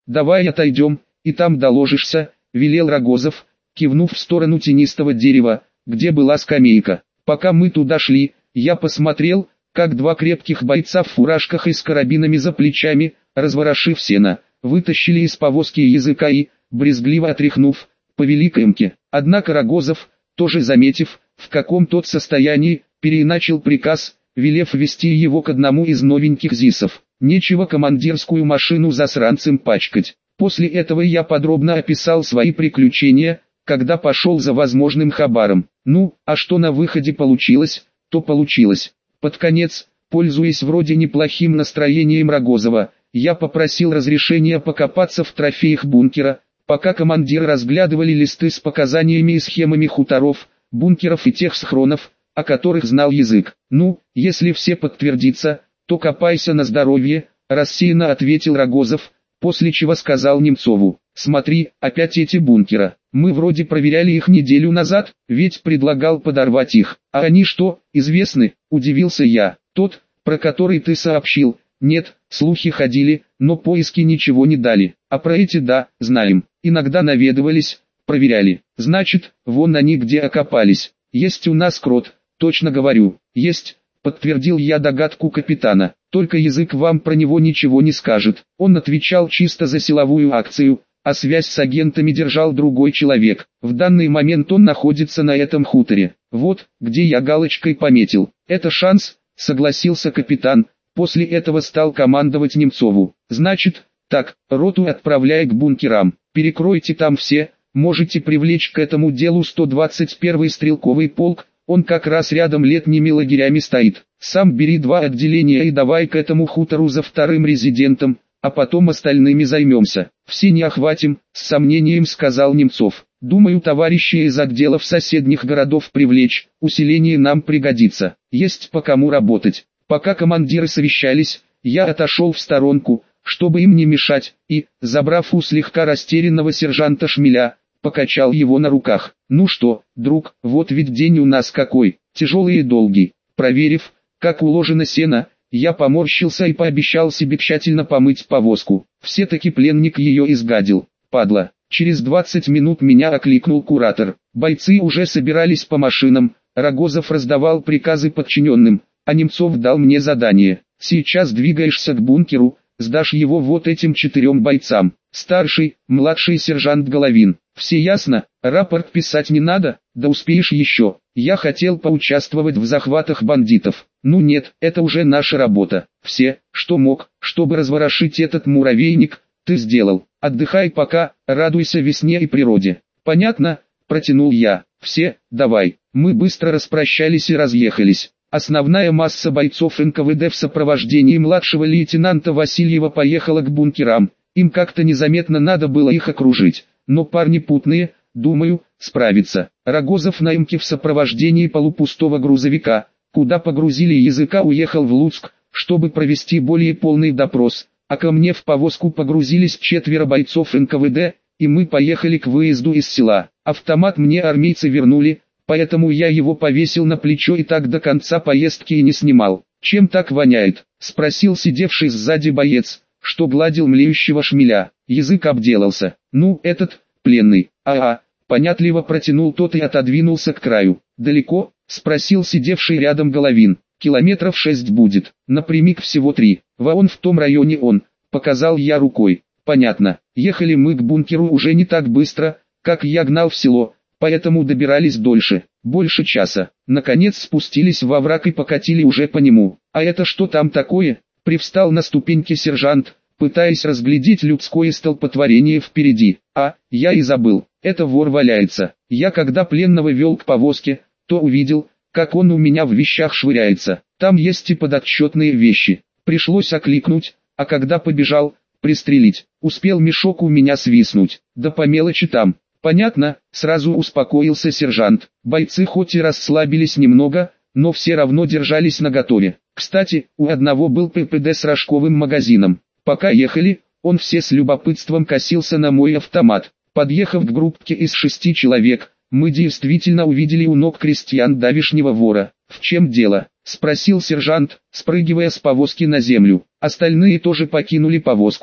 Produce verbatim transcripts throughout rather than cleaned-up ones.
давай отойдем, и там доложишься, велел Рогозов, кивнув в сторону тенистого дерева, где была скамейка. Пока мы туда шли, я посмотрел, как два крепких бойца в фуражках и с карабинами за плечами, разворошив сено, вытащили из повозки Языка и, брезгливо отряхнув, повели к Эмке. Однако Рогозов, тоже заметив, в каком тот состоянии, переиначил приказ, велев вести его к одному из новеньких ЗИСов. Нечего командирскую машину засранцем пачкать. После этого я подробно описал свои приключения, когда пошел за возможным хабаром. Ну, а что на выходе получилось, то получилось. Под конец, пользуясь вроде неплохим настроением Рогозова, я попросил разрешения покопаться в трофеях бункера, пока командиры разглядывали листы с показаниями и схемами хуторов, бункеров и тех схронов, о которых знал Язык. Ну, если все подтвердится, то копайся на здоровье, рассеянно ответил Рогозов, после чего сказал Немцову: смотри, опять эти бункера, мы вроде проверяли их неделю назад, ведь предлагал подорвать их, а они что, известны, удивился я. Тот, про который ты сообщил, нет, слухи ходили, но поиски ничего не дали, а про эти да, знаем, иногда наведывались, проверяли, значит, вон они где окопались. Есть у нас крот, точно говорю, есть, подтвердил я догадку капитана, только Язык вам про него ничего не скажет. Он отвечал чисто за силовую акцию, а связь с агентами держал другой человек. В данный момент он находится на этом хуторе. Вот, где я галочкой пометил. Это шанс, согласился капитан, после этого стал командовать Немцову. Значит, так, роту отправляй к бункерам, перекройте там все, можете привлечь к этому делу сто двадцать первый стрелковый полк, он как раз рядом летними лагерями стоит. Сам бери два отделения и давай к этому хутору за вторым резидентом, а потом остальными займемся. Все не охватим, с сомнением сказал Немцов. Думаю, товарищи из отделов соседних городов привлечь, усиление нам пригодится. Есть по кому работать. Пока командиры совещались, я отошел в сторонку, чтобы им не мешать, и, забрав у слегка растерянного сержанта Шмеля, покачал его на руках. Ну что, друг, вот ведь день у нас какой, тяжелый и долгий. Проверив, как уложено сено, я поморщился и пообещал себе тщательно помыть повозку. Все-таки пленник ее изгадил, падла. Через двадцать минут меня окликнул куратор. Бойцы уже собирались по машинам, Рогозов раздавал приказы подчиненным, а Немцов дал мне задание. Сейчас двигаешься к бункеру, сдашь его вот этим четырем бойцам. Старший, младший сержант Головин. Все ясно? Рапорт писать не надо? Да успеешь еще. Я хотел поучаствовать в захватах бандитов. Ну нет, это уже наша работа. Все, что мог, чтобы разворошить этот муравейник, ты сделал. Отдыхай пока, радуйся весне и природе. Понятно? Протянул я. Все, давай. Мы быстро распрощались и разъехались. Основная масса бойцов эн ка вэ дэ в сопровождении младшего лейтенанта Васильева поехала к бункерам. Им как-то незаметно надо было их окружить, но парни путные, думаю, справятся. Рогозов на Эмке в сопровождении полупустого грузовика, куда погрузили Языка, уехал в Луцк, чтобы провести более полный допрос, а ко мне в повозку погрузились четверо бойцов эн ка вэ дэ, и мы поехали к выезду из села. Автомат мне армейцы вернули, поэтому я его повесил на плечо и так до конца поездки и не снимал. «Чем так воняет?» — спросил сидевший сзади боец, что гладил млеющего Шмеля. Язык обделался. «Ну, этот, пленный». «Ага», — понятливо протянул тот и отодвинулся к краю. «Далеко?» — спросил сидевший рядом Головин. «Километров шесть будет, напрямик всего три. Вон в том районе он», — показал я рукой. «Понятно. Ехали мы к бункеру уже не так быстро, как я гнал в село, поэтому добирались дольше, больше часа. Наконец спустились во враг и покатили уже по нему. А это что там такое?» Привстал на ступеньки сержант, пытаясь разглядеть людское столпотворение впереди. «А, я и забыл, это вор валяется. Я когда пленного вел к повозке, то увидел, как он у меня в вещах швыряется. Там есть и подотчетные вещи. Пришлось окликнуть, а когда побежал, пристрелить. Успел мешок у меня свистнуть. Да по мелочи там». «Понятно», сразу успокоился сержант. Бойцы хоть и расслабились немного, но все равно держались наготове. Кстати, у одного был пэ пэ дэ с рожковым магазином. Пока ехали, он все с любопытством косился на мой автомат. Подъехав к группке из шести человек, мы действительно увидели у ног крестьян давишнего вора. «В чем дело?» — спросил сержант, спрыгивая с повозки на землю. Остальные тоже покинули повозку,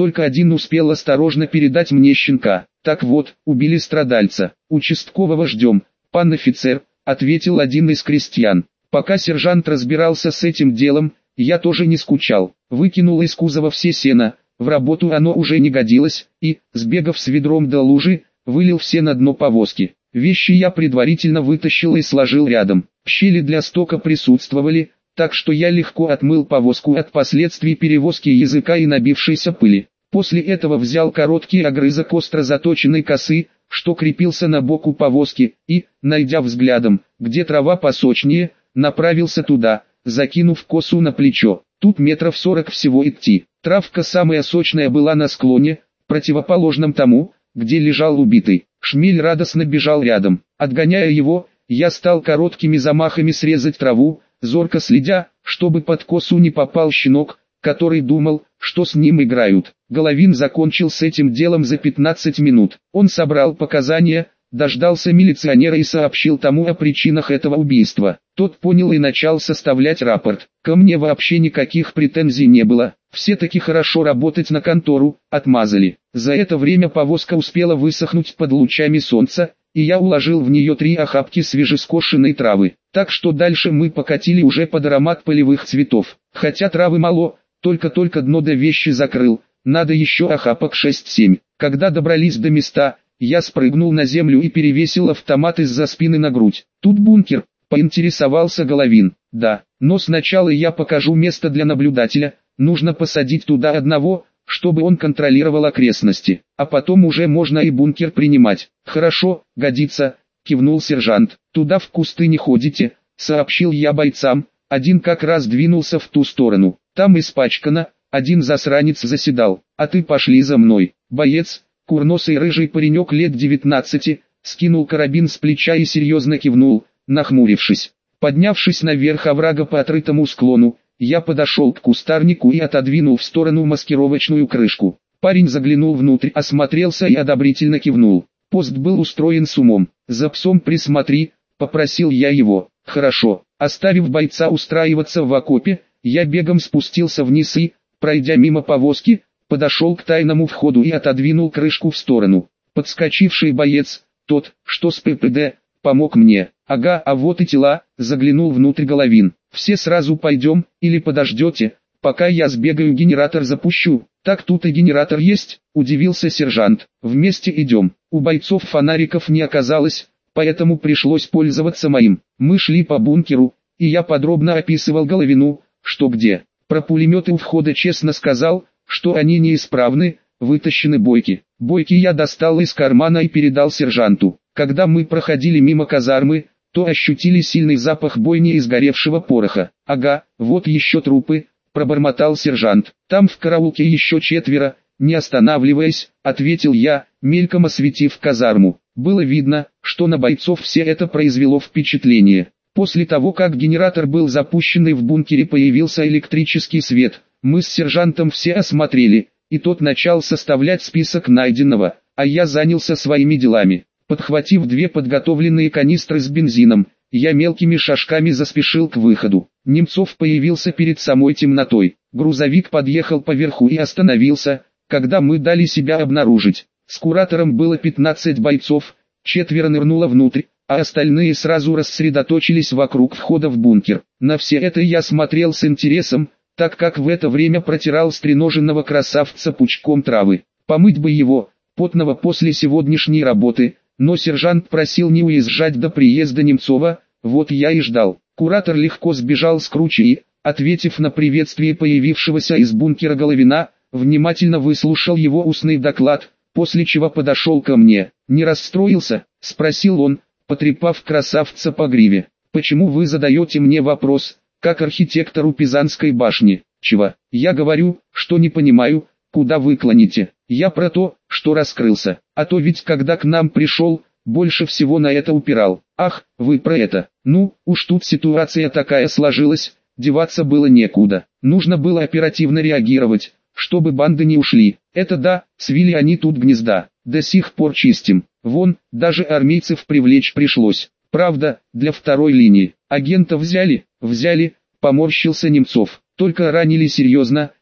только один успел осторожно передать мне щенка. Так вот, убили страдальца. Участкового ждем, пан офицер, ответил один из крестьян. Пока сержант разбирался с этим делом, я тоже не скучал. Выкинул из кузова все сено, в работу оно уже не годилось, и, сбегав с ведром до лужи, вылил все на дно повозки. Вещи я предварительно вытащил и сложил рядом. Щели для стока присутствовали, так что я легко отмыл повозку от последствий перевозки языка и набившейся пыли. После этого взял короткий огрызок остро заточенной косы, что крепился на боку повозки, и, найдя взглядом, где трава посочнее, направился туда, закинув косу на плечо. Тут метров сорок всего идти. Травка самая сочная была на склоне, противоположном тому, где лежал убитый. Шмель радостно бежал рядом. Отгоняя его, я стал короткими замахами срезать траву, зорко следя, чтобы под косу не попал щенок, который думал, что с ним играют. Головин закончил с этим делом за пятнадцать минут. Он собрал показания, дождался милиционера и сообщил тому о причинах этого убийства. Тот понял и начал составлять рапорт. Ко мне вообще никаких претензий не было. Все таки хорошо работать на контору, отмазали. За это время повозка успела высохнуть под лучами солнца, и я уложил в нее три охапки свежескошенной травы. Так что дальше мы покатили уже под аромат полевых цветов. Хотя травы мало, только-только дно до вещи закрыл, надо еще охапок шесть-семь. Когда добрались до места, я спрыгнул на землю и перевесил автомат из-за спины на грудь. Тут бункер, поинтересовался Головин. Да, но сначала я покажу место для наблюдателя, нужно посадить туда одного, чтобы он контролировал окрестности, а потом уже можно и бункер принимать. Хорошо, годится, кивнул сержант. Туда в кусты не ходите, сообщил я бойцам, один как раз двинулся в ту сторону. Там испачкано, один засранец заседал, а ты пошли за мной. Боец, курносый рыжий паренек лет девятнадцати, скинул карабин с плеча и серьезно кивнул, нахмурившись. Поднявшись наверх оврага по отрытому склону, я подошел к кустарнику и отодвинул в сторону маскировочную крышку. Парень заглянул внутрь, осмотрелся и одобрительно кивнул. Пост был устроен с умом. «За псом присмотри», — попросил я его. «Хорошо». Оставив бойца устраиваться в окопе, я бегом спустился вниз и, пройдя мимо повозки, подошел к тайному входу и отодвинул крышку в сторону. Подскочивший боец, тот, что с ППД, помог мне. «Ага, а вот и тела», — заглянул внутрь Головин. «Все сразу пойдем, или подождете, пока я сбегаю генератор запущу?» «Так тут и генератор есть», — удивился сержант. «Вместе идем». У бойцов фонариков не оказалось, поэтому пришлось пользоваться моим. Мы шли по бункеру, и я подробно описывал Головину, что где. Про пулеметы у входа честно сказал, что они неисправны, вытащены бойки. Бойки я достал из кармана и передал сержанту. Когда мы проходили мимо казармы, то ощутили сильный запах бойни и сгоревшего пороха. «Ага, вот еще трупы», — пробормотал сержант. «Там в караулке еще четверо», — не останавливаясь, ответил я, мельком осветив казарму. Было видно, что на бойцов все это произвело впечатление. После того, как генератор был запущен и в бункере появился электрический свет, мы с сержантом все осмотрели, и тот начал составлять список найденного, а я занялся своими делами. Подхватив две подготовленные канистры с бензином, я мелкими шажками заспешил к выходу. Немцов появился перед самой темнотой. Грузовик подъехал поверху и остановился, когда мы дали себя обнаружить. С куратором было пятнадцать бойцов, четверо нырнуло внутрь, а остальные сразу рассредоточились вокруг входа в бункер. На все это я смотрел с интересом, так как в это время протирал стреноженного красавца пучком травы. Помыть бы его, потного после сегодняшней работы, но сержант просил не уезжать до приезда Немцова, вот я и ждал. Куратор легко сбежал с кручи и, ответив на приветствие появившегося из бункера Головина, внимательно выслушал его устный доклад, после чего подошел ко мне. «Не расстроился?» — спросил он, потрепав красавца по гриве. «Почему вы задаете мне вопрос, как архитектору Пизанской башни?» «Чего?» «Я говорю, что не понимаю, куда вы клоните. Я про то, что раскрылся. А то ведь когда к нам пришел, больше всего на это упирал». «Ах, вы про это. Ну, уж тут ситуация такая сложилась, деваться было некуда. Нужно было оперативно реагировать, чтобы банды не ушли. Это да, свили они тут гнезда. До сих пор чистим. Вон, даже армейцев привлечь пришлось. Правда, для второй линии. Агента взяли, взяли, поморщился Немцов. Только ранили серьезно,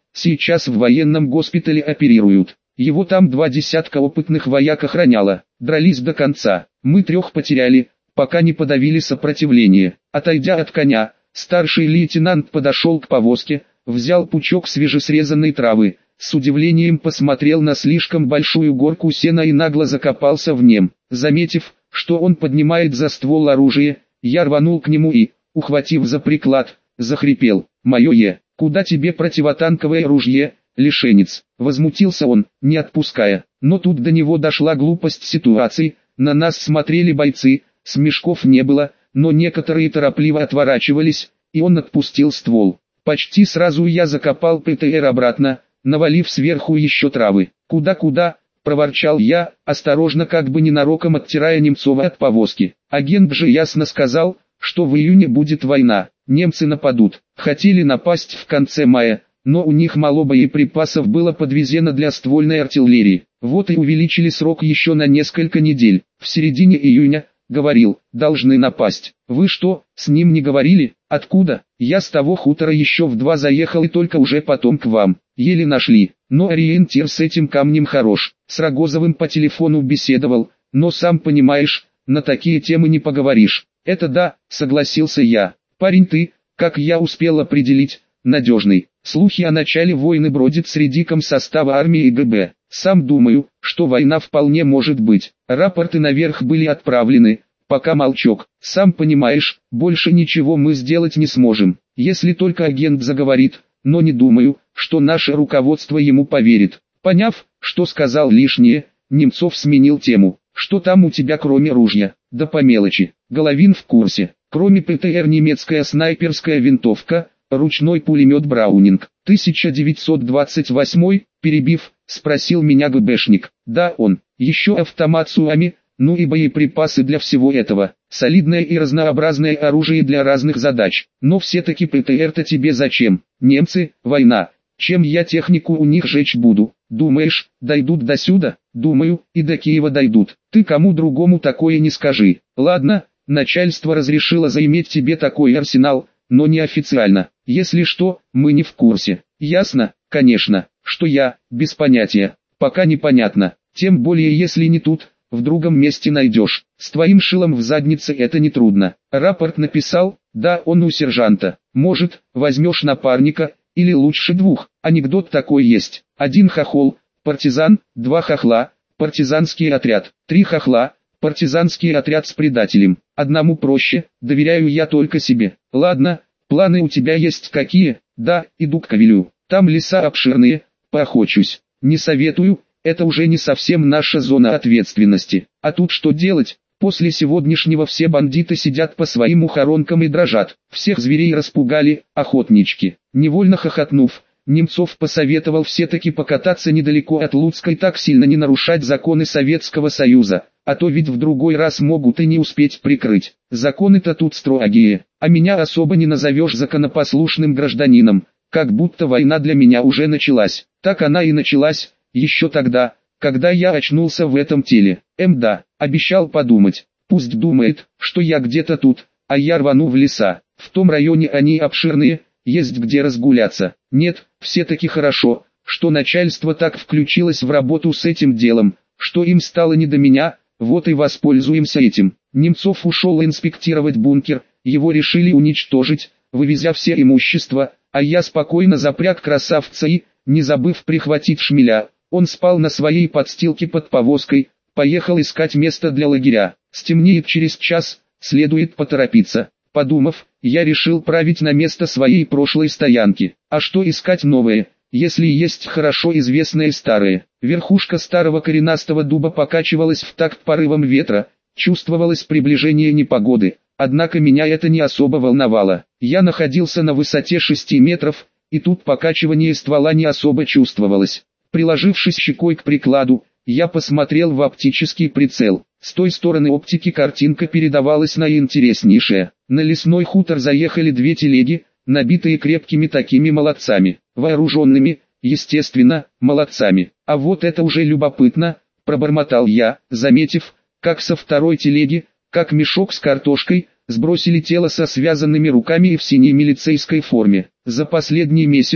сейчас в военном госпитале оперируют. Его там два десятка опытных вояк охраняло, дрались до конца. Мы трех потеряли, пока не подавили сопротивление. Отойдя от коня, старший лейтенант подошел к повозке, взял пучок свежесрезанной травы, с удивлением посмотрел на слишком большую горку сена и нагло закопался в нем. Заметив, что он поднимает за ствол оружие, я рванул к нему и, ухватив за приклад, захрипел: «Мое е, куда тебе противотанковое ружье, лишенец?» Возмутился он, не отпуская. Но тут до него дошла глупость ситуации, на нас смотрели бойцы, смешков не было, но некоторые торопливо отворачивались, и он отпустил ствол. Почти сразу я закопал ПТР обратно, навалив сверху еще травы. «Куда-куда?» – проворчал я, осторожно, как бы ненароком оттирая Немцова от повозки. Агент же ясно сказал, что в июне будет война, немцы нападут. Хотели напасть в конце мая, но у них мало боеприпасов было подвезено для ствольной артиллерии. Вот и увеличили срок еще на несколько недель. В середине июня, говорил, должны напасть. Вы что, с ним не говорили? Откуда? Я с того хутора еще в два заехал и только уже потом к вам. Еле нашли, но ориентир с этим камнем хорош. С Рогозовым по телефону беседовал, но сам понимаешь, на такие темы не поговоришь. Это да, согласился я. Парень ты, как я успел определить, надежный. Слухи о начале войны бродят среди комсостава армии и ГБ. Сам думаю, что война вполне может быть. Рапорты наверх были отправлены, пока молчок. Сам понимаешь, больше ничего мы сделать не сможем, если только агент заговорит, но не думаю, что наше руководство ему поверит. Поняв, что сказал лишнее, Немцов сменил тему. Что там у тебя кроме ружья? Да по мелочи. Головин в курсе. Кроме ПТР немецкая снайперская винтовка, ручной пулемет Браунинг. тысяча девятьсот двадцать восемь, перебив, спросил меня ГБшник. Да, он. Еще автомат Суами, ну и боеприпасы для всего этого. Солидное и разнообразное оружие для разных задач. Но все-таки ПТР-то тебе зачем? Немцы, война. Чем я технику у них жечь буду? Думаешь, дойдут до сюда? Думаю, и до Киева дойдут. Ты кому другому такое не скажи. Ладно, начальство разрешило заиметь тебе такой арсенал, но не официально. Если что, мы не в курсе. Ясно, конечно, что я, без понятия. Пока непонятно. Тем более если не тут, в другом месте найдешь. С твоим шилом в заднице это не трудно. Рапорт написал? Да, он у сержанта. Может, возьмешь напарника, или лучше двух. Анекдот такой есть. Один хохол, партизан, два хохла, партизанский отряд, три хохла, партизанский отряд с предателем. Одному проще, доверяю я только себе. Ладно, планы у тебя есть какие? Да, иду к Ковелю. Там леса обширные, поохочусь. Не советую, это уже не совсем наша зона ответственности. А тут что делать? После сегодняшнего все бандиты сидят по своим ухоронкам и дрожат. Всех зверей распугали, охотнички. Невольно хохотнув, Немцов посоветовал все-таки покататься недалеко от Луцка и так сильно не нарушать законы Советского Союза, а то ведь в другой раз могут и не успеть прикрыть. Законы-то тут строгие, а меня особо не назовешь законопослушным гражданином, как будто война для меня уже началась. Так она и началась, еще тогда, когда я очнулся в этом теле. Мда, обещал подумать, пусть думает, что я где-то тут, а я рвану в леса. В том районе они обширные, есть где разгуляться. Нет, все-таки хорошо, что начальство так включилось в работу с этим делом, что им стало не до меня, вот и воспользуемся этим. Немцов ушел инспектировать бункер, его решили уничтожить, вывезя все имущество, а я спокойно запряг красавца и, не забыв прихватить шмеля, он спал на своей подстилке под повозкой, поехал искать место для лагеря. Стемнеет через час, следует поторопиться. Подумав, я решил править на место своей прошлой стоянки. А что искать новое, если есть хорошо известные старые? Верхушка старого коренастого дуба покачивалась в такт порывом ветра, чувствовалось приближение непогоды, однако меня это не особо волновало. Я находился на высоте шести метров, и тут покачивание ствола не особо чувствовалось. Приложившись щекой к прикладу, я посмотрел в оптический прицел. С той стороны оптики картинка передавалась наиинтереснейшая. На лесной хутор заехали две телеги, набитые крепкими такими молодцами, вооруженными, естественно, молодцами. А вот это уже любопытно, пробормотал я, заметив, как со второй телеги, как мешок с картошкой, сбросили тело со связанными руками и в синей милицейской форме. За последний месяц,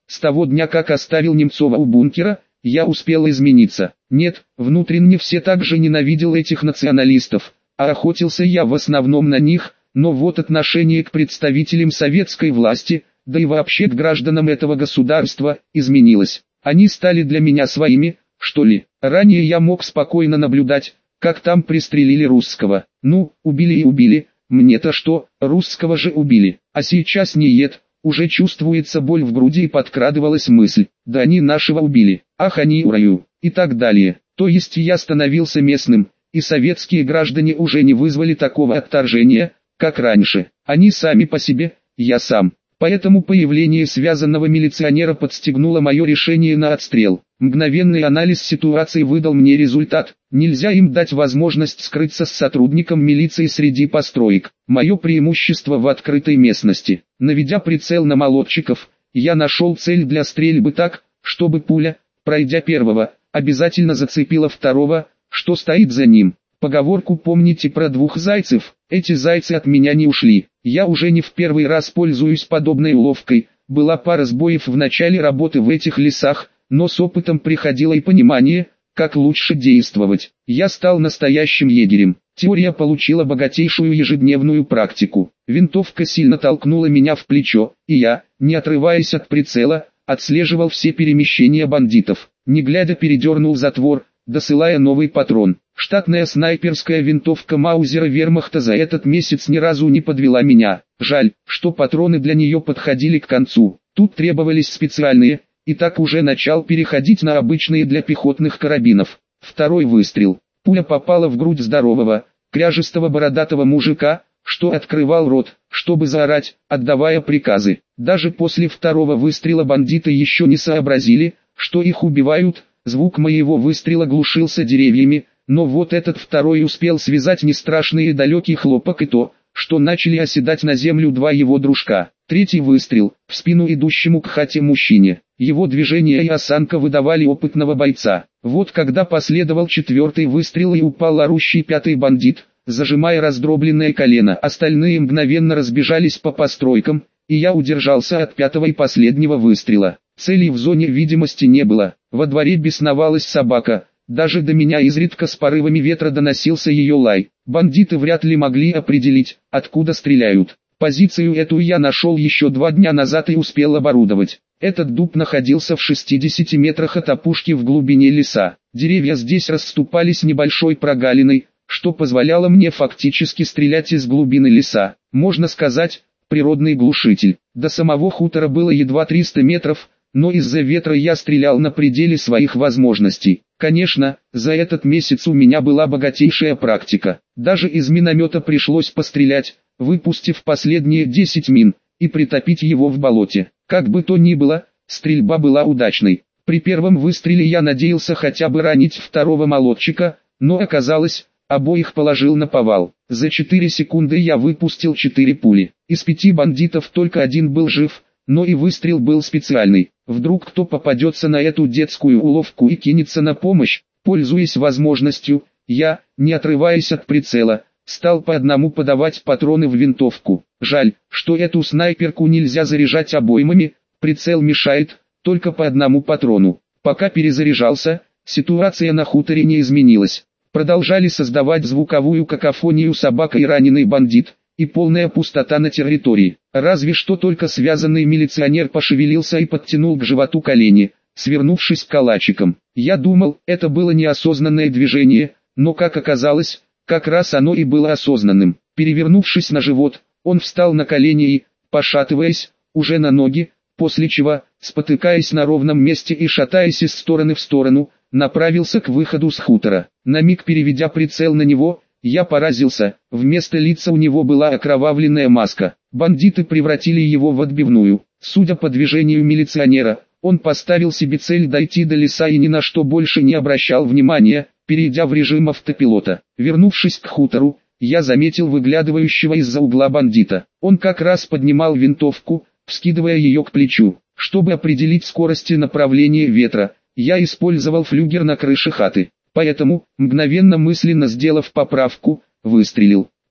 С того дня, как оставил Немцова у бункера, я успел измениться. Нет, внутренне все так же ненавидел этих националистов, а охотился я в основном на них, но вот отношение к представителям советской власти, да и вообще к гражданам этого государства, изменилось. Они стали для меня своими, что ли. Ранее я мог спокойно наблюдать, как там пристрелили русского. Ну, убили и убили, мне-то что, русского же убили. А сейчас нет, уже чувствуется боль в груди и подкрадывалась мысль, да они нашего убили, ах они ураю, и так далее. То есть я становился местным, и советские граждане уже не вызвали такого отторжения, как раньше. Они сами по себе, я сам. Поэтому появление связанного милиционера подстегнуло мое решение на отстрел. Мгновенный анализ ситуации выдал мне результат. Нельзя им дать возможность скрыться с сотрудником милиции среди построек. Мое преимущество в открытой местности. Наведя прицел на молодчиков, я нашел цель для стрельбы так, чтобы пуля, пройдя первого, обязательно зацепила второго, что стоит за ним. Поговорку помните про двух зайцев? Эти зайцы от меня не ушли. Я уже не в первый раз пользуюсь подобной уловкой. Была пара сбоев в начале работы в этих лесах, но с опытом приходило и понимание, как лучше действовать. Я стал настоящим егерем. Теория получила богатейшую ежедневную практику. Винтовка сильно толкнула меня в плечо, и я, не отрываясь от прицела, отслеживал все перемещения бандитов. Не глядя передернул затвор, досылая новый патрон. Штатная снайперская винтовка Маузера Вермахта за этот месяц ни разу не подвела меня. Жаль, что патроны для нее подходили к концу. Тут требовались специальные, и так уже начал переходить на обычные для пехотных карабинов. Второй выстрел. Пуля попала в грудь здорового, кряжестого бородатого мужика, что открывал рот, чтобы заорать, отдавая приказы. Даже после второго выстрела бандиты еще не сообразили, что их убивают. Звук моего выстрела глушился деревьями, но вот этот второй успел связать нестрашный и далекий хлопок и то, что начали оседать на землю два его дружка. Третий выстрел, в спину идущему к хате мужчине. Его движения и осанка выдавали опытного бойца. Вот когда последовал четвертый выстрел и упал орущий пятый бандит, зажимая раздробленное колено. Остальные мгновенно разбежались по постройкам, и я удержался от пятого и последнего выстрела. Целей в зоне видимости не было. Во дворе бесновалась собака. Даже до меня изредка с порывами ветра доносился ее лай. Бандиты вряд ли могли определить, откуда стреляют. Позицию эту я нашел еще два дня назад и успел оборудовать. Этот дуб находился в шестидесяти метрах от опушки в глубине леса. Деревья здесь расступались небольшой прогалиной, что позволяло мне фактически стрелять из глубины леса. Можно сказать, природный глушитель. До самого хутора было едва триста метров, но из-за ветра я стрелял на пределе своих возможностей. Конечно, за этот месяц у меня была богатейшая практика. Даже из миномета пришлось пострелять, выпустив последние десять мин, и притопить его в болоте. Как бы то ни было, стрельба была удачной. При первом выстреле я надеялся хотя бы ранить второго молодчика, но оказалось, обоих положил на повал. За четыре секунды я выпустил четыре пули. Из пяти бандитов только один был жив, но и выстрел был специальный. Вдруг кто попадется на эту детскую уловку и кинется на помощь. Пользуясь возможностью, я, не отрываясь от прицела, стал по одному подавать патроны в винтовку. Жаль, что эту снайперку нельзя заряжать обоймами, прицел мешает, только по одному патрону. Пока перезаряжался, ситуация на хуторе не изменилась. Продолжали создавать звуковую какофонию собака и раненый бандит, и полная пустота на территории. Разве что только связанный милиционер пошевелился и подтянул к животу колени, свернувшись калачиком. Я думал, это было неосознанное движение, но как оказалось, как раз оно и было осознанным. Перевернувшись на живот, он встал на колени и, пошатываясь, уже на ноги, после чего, спотыкаясь на ровном месте и шатаясь из стороны в сторону, направился к выходу с хутора. На миг переведя прицел на него, я поразился, вместо лица у него была окровавленная маска. Бандиты превратили его в отбивную. Судя по движению милиционера, он поставил себе цель дойти до леса и ни на что больше не обращал внимания, перейдя в режим автопилота. Вернувшись к хутору, я заметил выглядывающего из-за угла бандита. Он как раз поднимал винтовку, вскидывая ее к плечу. Чтобы определить скорость и направление ветра, я использовал флюгер на крыше хаты. Поэтому, мгновенно мысленно сделав поправку, выстрелил.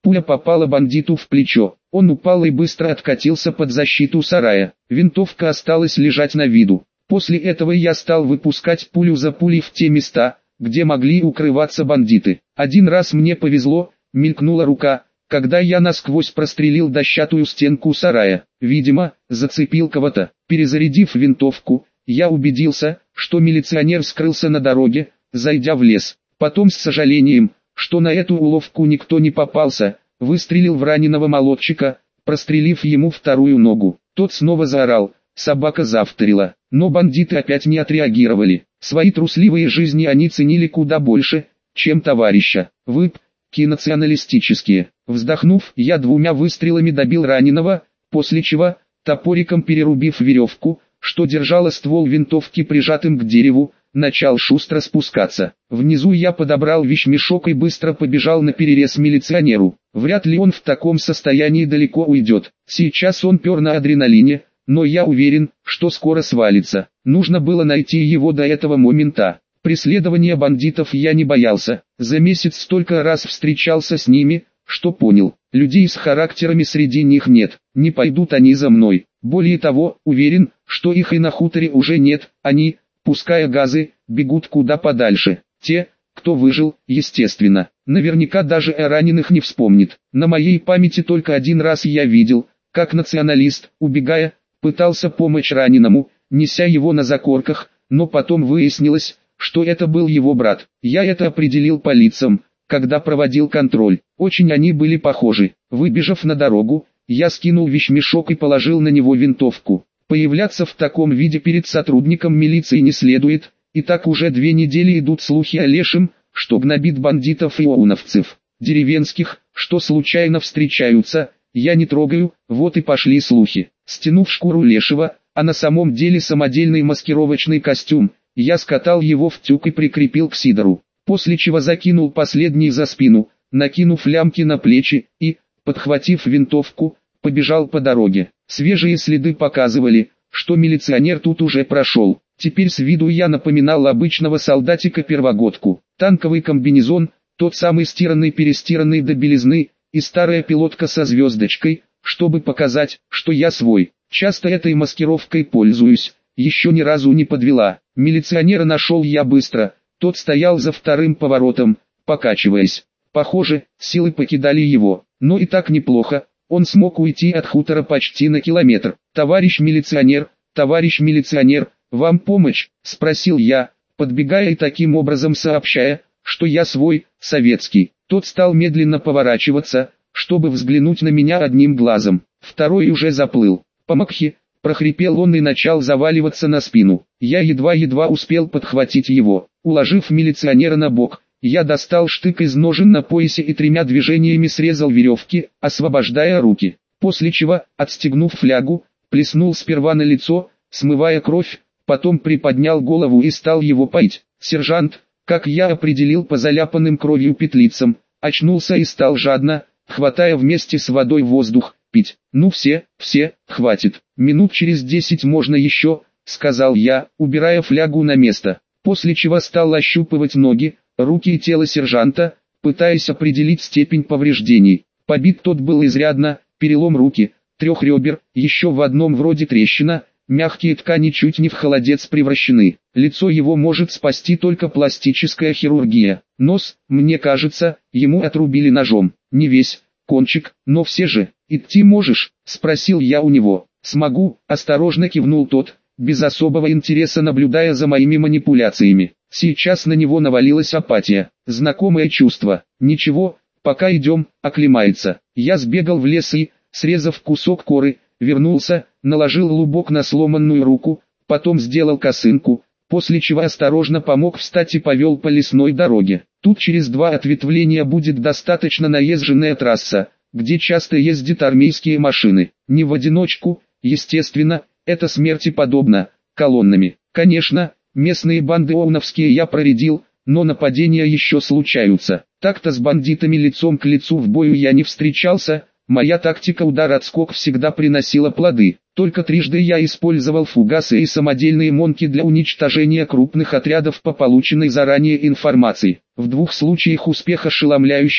Пуля попала бандиту в плечо. Он упал и быстро откатился под защиту сарая. Винтовка осталась лежать на виду. После этого я стал выпускать пулю за пулей в те места, где могли укрываться бандиты. Один раз мне повезло, мелькнула рука, когда я насквозь прострелил дощатую стенку сарая. Видимо, зацепил кого-то. Перезарядив винтовку, я убедился, что милиционер скрылся на дороге, зайдя в лес. Потом с сожалением, что на эту уловку никто не попался, выстрелил в раненого молодчика, прострелив ему вторую ногу. Тот снова заорал, собака завторила, но бандиты опять не отреагировали. Свои трусливые жизни они ценили куда больше, чем товарища. Выпки националистические. Вздохнув, я двумя выстрелами добил раненого, после чего, топориком перерубив веревку, что держала ствол винтовки прижатым к дереву, начал шустро спускаться. Внизу я подобрал вещмешок и быстро побежал на перерез милиционеру. Вряд ли он в таком состоянии далеко уйдет. Сейчас он пер на адреналине, но я уверен, что скоро свалится. Нужно было найти его до этого момента. Преследования бандитов я не боялся. За месяц столько раз встречался с ними, что понял, людей с характерами среди них нет. Не пойдут они за мной. Более того, уверен, что их и на хуторе уже нет. Они, пуская газы, бегут куда подальше. Те, кто выжил, естественно, наверняка даже о раненых не вспомнит. На моей памяти только один раз я видел, как националист, убегая, пытался помочь раненому, неся его на закорках, но потом выяснилось, что это был его брат. Я это определил по лицам, когда проводил контроль. Очень они были похожи. Выбежав на дорогу, я скинул вещмешок и положил на него винтовку. Появляться в таком виде перед сотрудником милиции не следует, и так уже две недели идут слухи о лешем, что гнобит бандитов и оуновцев. Деревенских, что случайно встречаются, я не трогаю, вот и пошли слухи. Стянув шкуру лешего, а на самом деле самодельный маскировочный костюм, я скатал его в тюк и прикрепил к сидору, после чего закинул последний за спину, накинув лямки на плечи и, подхватив винтовку, побежал по дороге. Свежие следы показывали, что милиционер тут уже прошел. Теперь с виду я напоминал обычного солдатика-первогодку. Танковый комбинезон, тот самый стиранный-перестиранный до белизны, и старая пилотка со звездочкой, чтобы показать, что я свой. Часто этой маскировкой пользуюсь, еще ни разу не подвела. Милиционера нашел я быстро, тот стоял за вторым поворотом, покачиваясь. Похоже, силы покидали его, но и так неплохо. Он смог уйти от хутора почти на километр. «Товарищ милиционер, товарищ милиционер, вам помощь?» – спросил я, подбегая и таким образом сообщая, что я свой, советский. Тот стал медленно поворачиваться, чтобы взглянуть на меня одним глазом. Второй уже заплыл. «Помогхи!» – прохрипел он и начал заваливаться на спину. Я едва-едва успел подхватить его. Уложив милиционера на бок, я достал штык из ножен на поясе и тремя движениями срезал веревки, освобождая руки. После чего, отстегнув флягу, плеснул сперва на лицо, смывая кровь, потом приподнял голову и стал его поить. Сержант, как я определил по заляпанным кровью петлицам, очнулся и стал жадно, хватая вместе с водой воздух, пить. «Ну все, все, хватит. Минут через десять можно еще», — сказал я, убирая флягу на место. После чего стал ощупывать ноги, руки и тело сержанта, пытаясь определить степень повреждений. Побит тот был изрядно, перелом руки, трех ребер, еще в одном вроде трещина, мягкие ткани чуть не в холодец превращены. Лицо его может спасти только пластическая хирургия. Нос, мне кажется, ему отрубили ножом. Не весь, кончик, но все же. «Идти можешь?» – спросил я у него. «Смогу», – осторожно кивнул тот, без особого интереса наблюдая за моими манипуляциями. Сейчас на него навалилась апатия, знакомое чувство. «Ничего, пока идем», – оклемается. Я сбегал в лес и, срезав кусок коры, вернулся, наложил лубок на сломанную руку, потом сделал косынку, после чего осторожно помог встать и повел по лесной дороге. Тут через два ответвления будет достаточно наезженная трасса, где часто ездят армейские машины. Не в одиночку, естественно, это смерти подобно, колоннами. Конечно, местные банды оуновские я проредил, но нападения еще случаются. Так-то с бандитами лицом к лицу в бою я не встречался, моя тактика удар-отскок всегда приносила плоды. Только трижды я использовал фугасы и самодельные монки для уничтожения крупных отрядов по полученной заранее информации. В двух случаях успех ошеломляющий,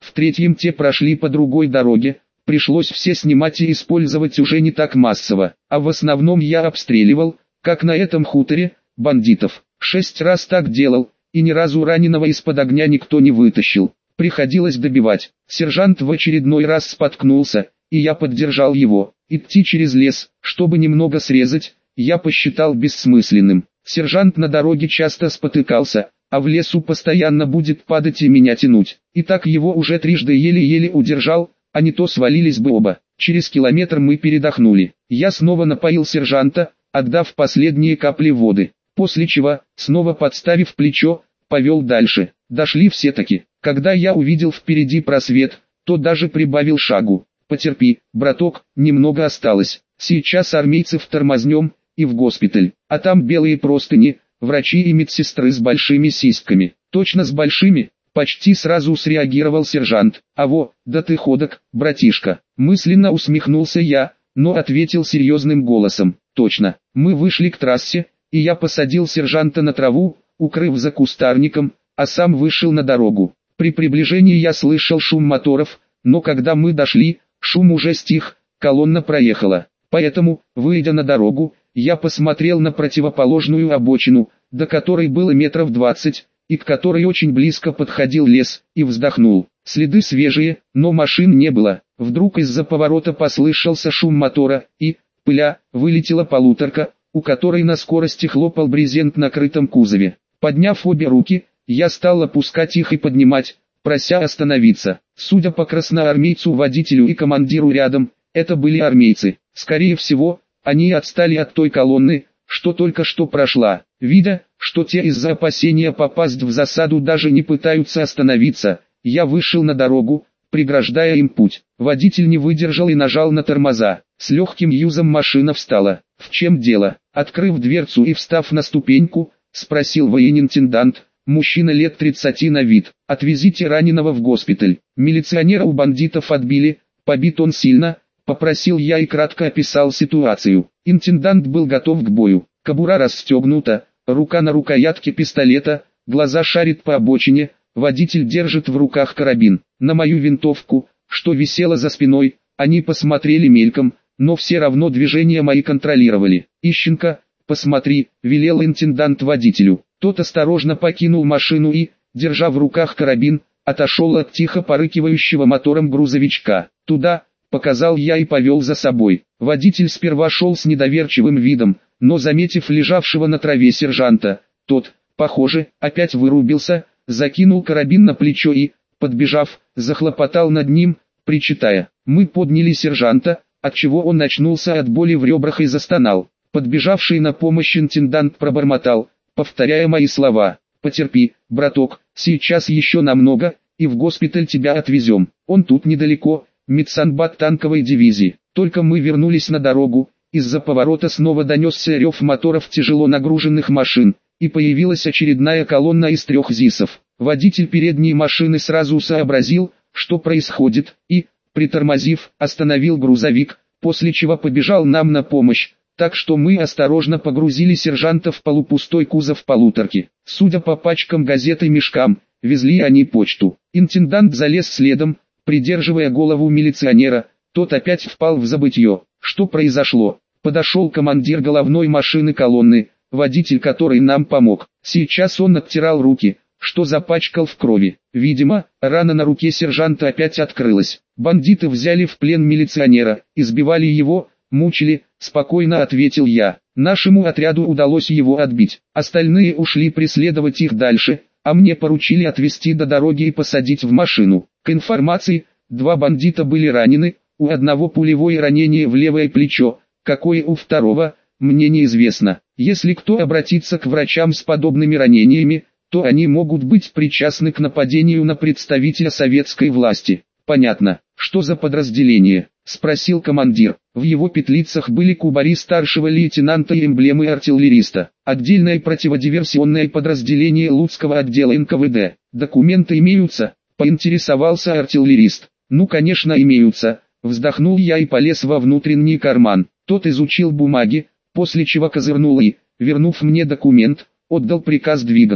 В третьем те прошли по другой дороге, пришлось все снимать и использовать уже не так массово, а в основном я обстреливал, как на этом хуторе, бандитов. Шесть раз так делал, и ни разу раненого из-под огня никто не вытащил. Приходилось добивать. Сержант в очередной раз споткнулся, и я поддержал его. Идти через лес, чтобы немного срезать, я посчитал бессмысленным. Сержант на дороге часто спотыкался, а в лесу постоянно будет падать и меня тянуть. И так его уже трижды еле-еле удержал, а не то свалились бы оба. Через километр мы передохнули. Я снова напоил сержанта, отдав последние капли воды. После чего, снова подставив плечо, повел дальше. Дошли все-таки. Когда я увидел впереди просвет, то даже прибавил шагу. Потерпи, браток, немного осталось. Сейчас армейцев тормознем, и в госпиталь. А там белые простыни, врачи и медсестры с большими сиськами. Точно с большими? Почти сразу среагировал сержант. «Аво, да ты ходок, братишка». Мысленно усмехнулся я, но ответил серьезным голосом. «Точно». Мы вышли к трассе, и я посадил сержанта на траву, укрыв за кустарником, а сам вышел на дорогу. При приближении я слышал шум моторов, но когда мы дошли, шум уже стих, колонна проехала. Поэтому, выйдя на дорогу, я посмотрел на противоположную обочину, до которой было метров двадцать, и к которой очень близко подходил лес, и вздохнул. Следы свежие, но машин не было. Вдруг из-за поворота послышался шум мотора, и, пыля, вылетела полуторка, у которой на скорости хлопал брезент на крытом кузове. Подняв обе руки, я стал опускать их и поднимать, прося остановиться. Судя по красноармейцу, водителю и командиру рядом, это были армейцы. Скорее всего, они отстали от той колонны, что только что прошла. Видя, что те из-за опасения попасть в засаду даже не пытаются остановиться, я вышел на дорогу, преграждая им путь. Водитель не выдержал и нажал на тормоза. С легким юзом машина встала. «В чем дело?» Открыв дверцу и встав на ступеньку, спросил военинтендант, мужчина лет тридцати на вид. «Отвезите раненого в госпиталь. Милиционера у бандитов отбили, побит он сильно», попросил я и кратко описал ситуацию. Интендант был готов к бою. Кобура расстегнута, рука на рукоятке пистолета, глаза шарят по обочине, водитель держит в руках карабин. На мою винтовку, что висела за спиной, они посмотрели мельком, но все равно движения мои контролировали. «Ищенко, посмотри», — велел интендант водителю. Тот осторожно покинул машину и, держа в руках карабин, отошел от тихо порыкивающего мотором грузовичка. «Туда», — показал я и повел за собой. Водитель сперва шел с недоверчивым видом, но заметив лежавшего на траве сержанта, тот, похоже, опять вырубился, закинул карабин на плечо и, подбежав, захлопотал над ним, причитая. Мы подняли сержанта, отчего он очнулся от боли в ребрах и застонал. Подбежавший на помощь интендант пробормотал, повторяя мои слова. «Потерпи, браток, сейчас еще намного, и в госпиталь тебя отвезем. Он тут недалеко, медсанбат танковой дивизии». Только мы вернулись на дорогу, из-за поворота снова донесся рев моторов тяжело нагруженных машин, и появилась очередная колонна из трех ЗИСов. Водитель передней машины сразу сообразил, что происходит, и, притормозив, остановил грузовик, после чего побежал нам на помощь, так что мы осторожно погрузили сержанта в полупустой кузов полуторки. Судя по пачкам газет и мешкам, везли они почту. Интендант залез следом, придерживая голову милиционера, тот опять впал в забытье. Что произошло? Подошел командир головной машины колонны, водитель которой нам помог. Сейчас он оттирал руки, что запачкал в крови. Видимо, рана на руке сержанта опять открылась. Бандиты взяли в плен милиционера, избивали его, мучили, спокойно ответил я. Нашему отряду удалось его отбить. Остальные ушли преследовать их дальше, а мне поручили отвезти до дороги и посадить в машину. К информации, два бандита были ранены, у одного пулевое ранение в левое плечо, какое у второго, мне неизвестно. Если кто обратится к врачам с подобными ранениями, то они могут быть причастны к нападению на представителя советской власти. Понятно, что за подразделение? Спросил командир. В его петлицах были кубари старшего лейтенанта и эмблемы артиллериста. Отдельное противодиверсионное подразделение Луцкого отдела эн ка вэ дэ. Документы имеются? Поинтересовался артиллерист. Ну конечно имеются. Вздохнул я и полез во внутренний карман. Тот изучил бумаги, после чего козырнул и, вернув мне документ, отдал приказ двигаться.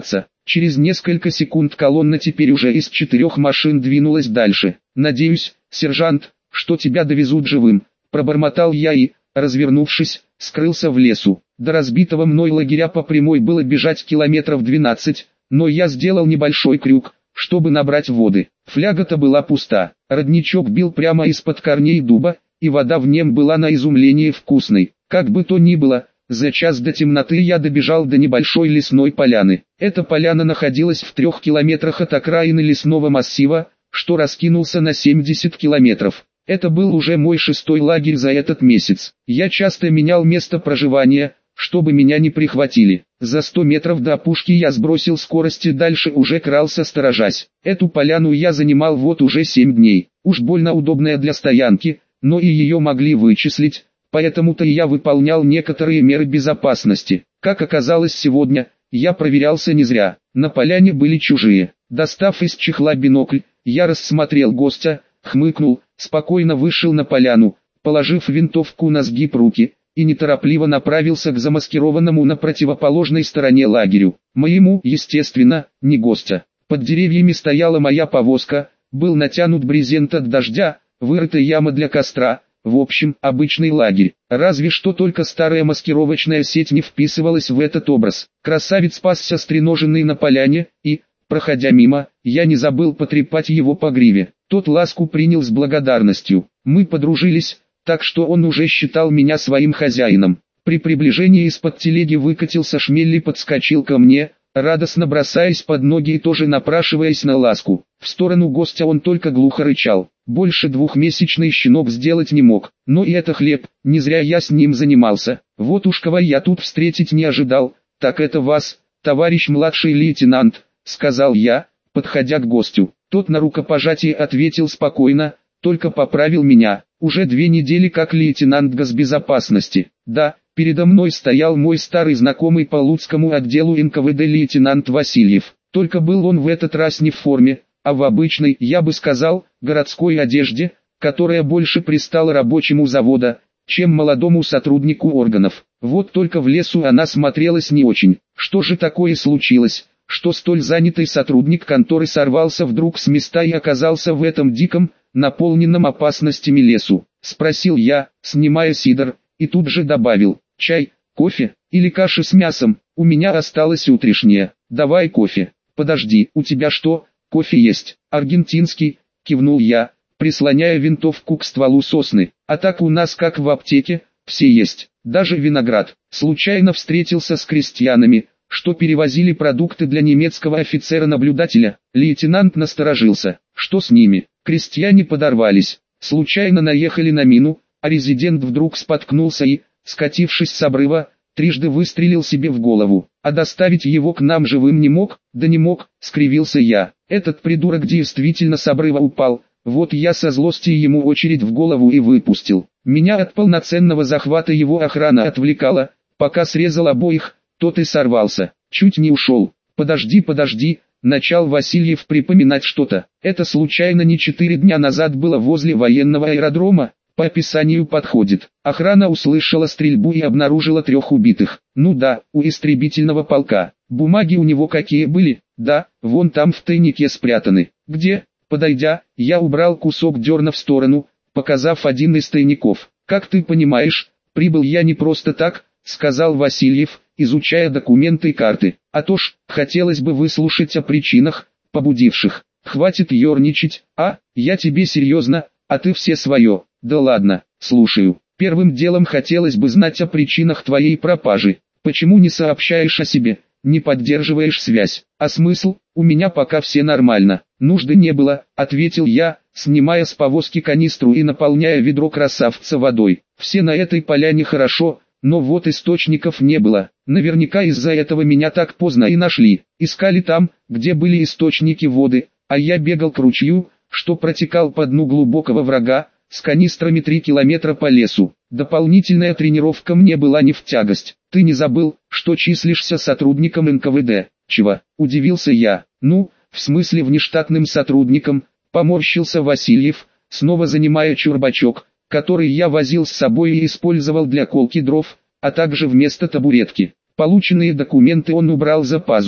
Через несколько секунд колонна теперь уже из четырех машин двинулась дальше. «Надеюсь, сержант, что тебя довезут живым», – пробормотал я и, развернувшись, скрылся в лесу. До разбитого мной лагеря по прямой было бежать километров двенадцать, но я сделал небольшой крюк, чтобы набрать воды. Фляга-то была пуста, родничок бил прямо из-под корней дуба, и вода в нем была на изумление вкусной. Как бы то ни было, за час до темноты я добежал до небольшой лесной поляны. Эта поляна находилась в трех километрах от окраины лесного массива, что раскинулся на семьдесят километров. Это был уже мой шестой лагерь за этот месяц. Я часто менял место проживания, чтобы меня не прихватили. За сто метров до опушки я сбросил скорость и дальше уже крался сторожась. Эту поляну я занимал вот уже семь дней. Уж больно удобная для стоянки, но и ее могли вычислить. Поэтому-то я выполнял некоторые меры безопасности. Как оказалось сегодня, я проверялся не зря. На поляне были чужие. Достав из чехла бинокль, я рассмотрел гостя, хмыкнул, спокойно вышел на поляну, положив винтовку на сгиб руки, и неторопливо направился к замаскированному на противоположной стороне лагерю. Моему, естественно, не гостя. Под деревьями стояла моя повозка, был натянут брезент от дождя, вырыта яма для костра. В общем, обычный лагерь, разве что только старая маскировочная сеть не вписывалась в этот образ. Красавец пасся стреноженный на поляне, и, проходя мимо, я не забыл потрепать его по гриве. Тот ласку принял с благодарностью. Мы подружились, так что он уже считал меня своим хозяином. При приближении из-под телеги выкатился шмель и подскочил ко мне, радостно бросаясь под ноги и тоже напрашиваясь на ласку. В сторону гостя он только глухо рычал. Больше двухмесячный щенок сделать не мог, но и это хлеб, не зря я с ним занимался. Вот уж кого я тут встретить не ожидал, так это вас, товарищ младший лейтенант, сказал я, подходя к гостю. Тот на рукопожатие ответил спокойно, только поправил меня. Уже две недели как лейтенант госбезопасности. Да, передо мной стоял мой старый знакомый по Луцкому отделу эн ка вэ дэ лейтенант Васильев. Только был он в этот раз не в форме, а в обычной, я бы сказал, городской одежде, которая больше пристала рабочему завода, чем молодому сотруднику органов. Вот только в лесу она смотрелась не очень. Что же такое случилось, что столь занятый сотрудник конторы сорвался вдруг с места и оказался в этом диком, наполненном опасностями лесу? Спросил я, снимая сидор, и тут же добавил: чай, кофе или каши с мясом, у меня осталось утрешнее. Давай кофе. Подожди, у тебя что? Кофе есть, аргентинский, кивнул я, прислоняя винтовку к стволу сосны. А так у нас как в аптеке, все есть, даже виноград. Случайно встретился с крестьянами, что перевозили продукты для немецкого офицера-наблюдателя. Лейтенант насторожился. Что с ними? Крестьяне подорвались, случайно наехали на мину, а резидент вдруг споткнулся и, скатившись с обрыва, трижды выстрелил себе в голову. А доставить его к нам живым не мог? Да не мог, скривился я. Этот придурок действительно с обрыва упал, вот я со злости ему очередь в голову и выпустил. Меня от полноценного захвата его охрана отвлекала, пока срезал обоих, тот и сорвался, чуть не ушел. Подожди, подожди, начал Васильев припоминать что-то. Это случайно не четыре дня назад было возле военного аэродрома? По описанию подходит. Охрана услышала стрельбу и обнаружила трех убитых. Ну да, у истребительного полка. Бумаги у него какие были? Да, вон там в тайнике спрятаны. Где? Подойдя, я убрал кусок дерна в сторону, показав один из тайников. Как ты понимаешь, прибыл я не просто так, сказал Васильев, изучая документы и карты. А то ж, хотелось бы выслушать о причинах, побудивших. Хватит ерничать, а, я тебе серьезно, а ты все свое. Да ладно, слушаю. Первым делом хотелось бы знать о причинах твоей пропажи. Почему не сообщаешь о себе, не поддерживаешь связь? А смысл? У меня пока все нормально. Нужды не было, ответил я, снимая с повозки канистру и наполняя ведро красавца водой. Все на этой поляне хорошо, но вот источников не было. Наверняка из-за этого меня так поздно и нашли. Искали там, где были источники воды, а я бегал к ручью, что протекал по дну глубокого врага, с канистрами три километра по лесу. Дополнительная тренировка мне была не в тягость. Ты не забыл, что числишься сотрудником эн ка вэ дэ? Чего? Удивился я. Ну, в смысле внештатным сотрудником, поморщился Васильев, снова занимая чурбачок, который я возил с собой и использовал для колки дров, а также вместо табуретки. Полученные документы он убрал за пазуху.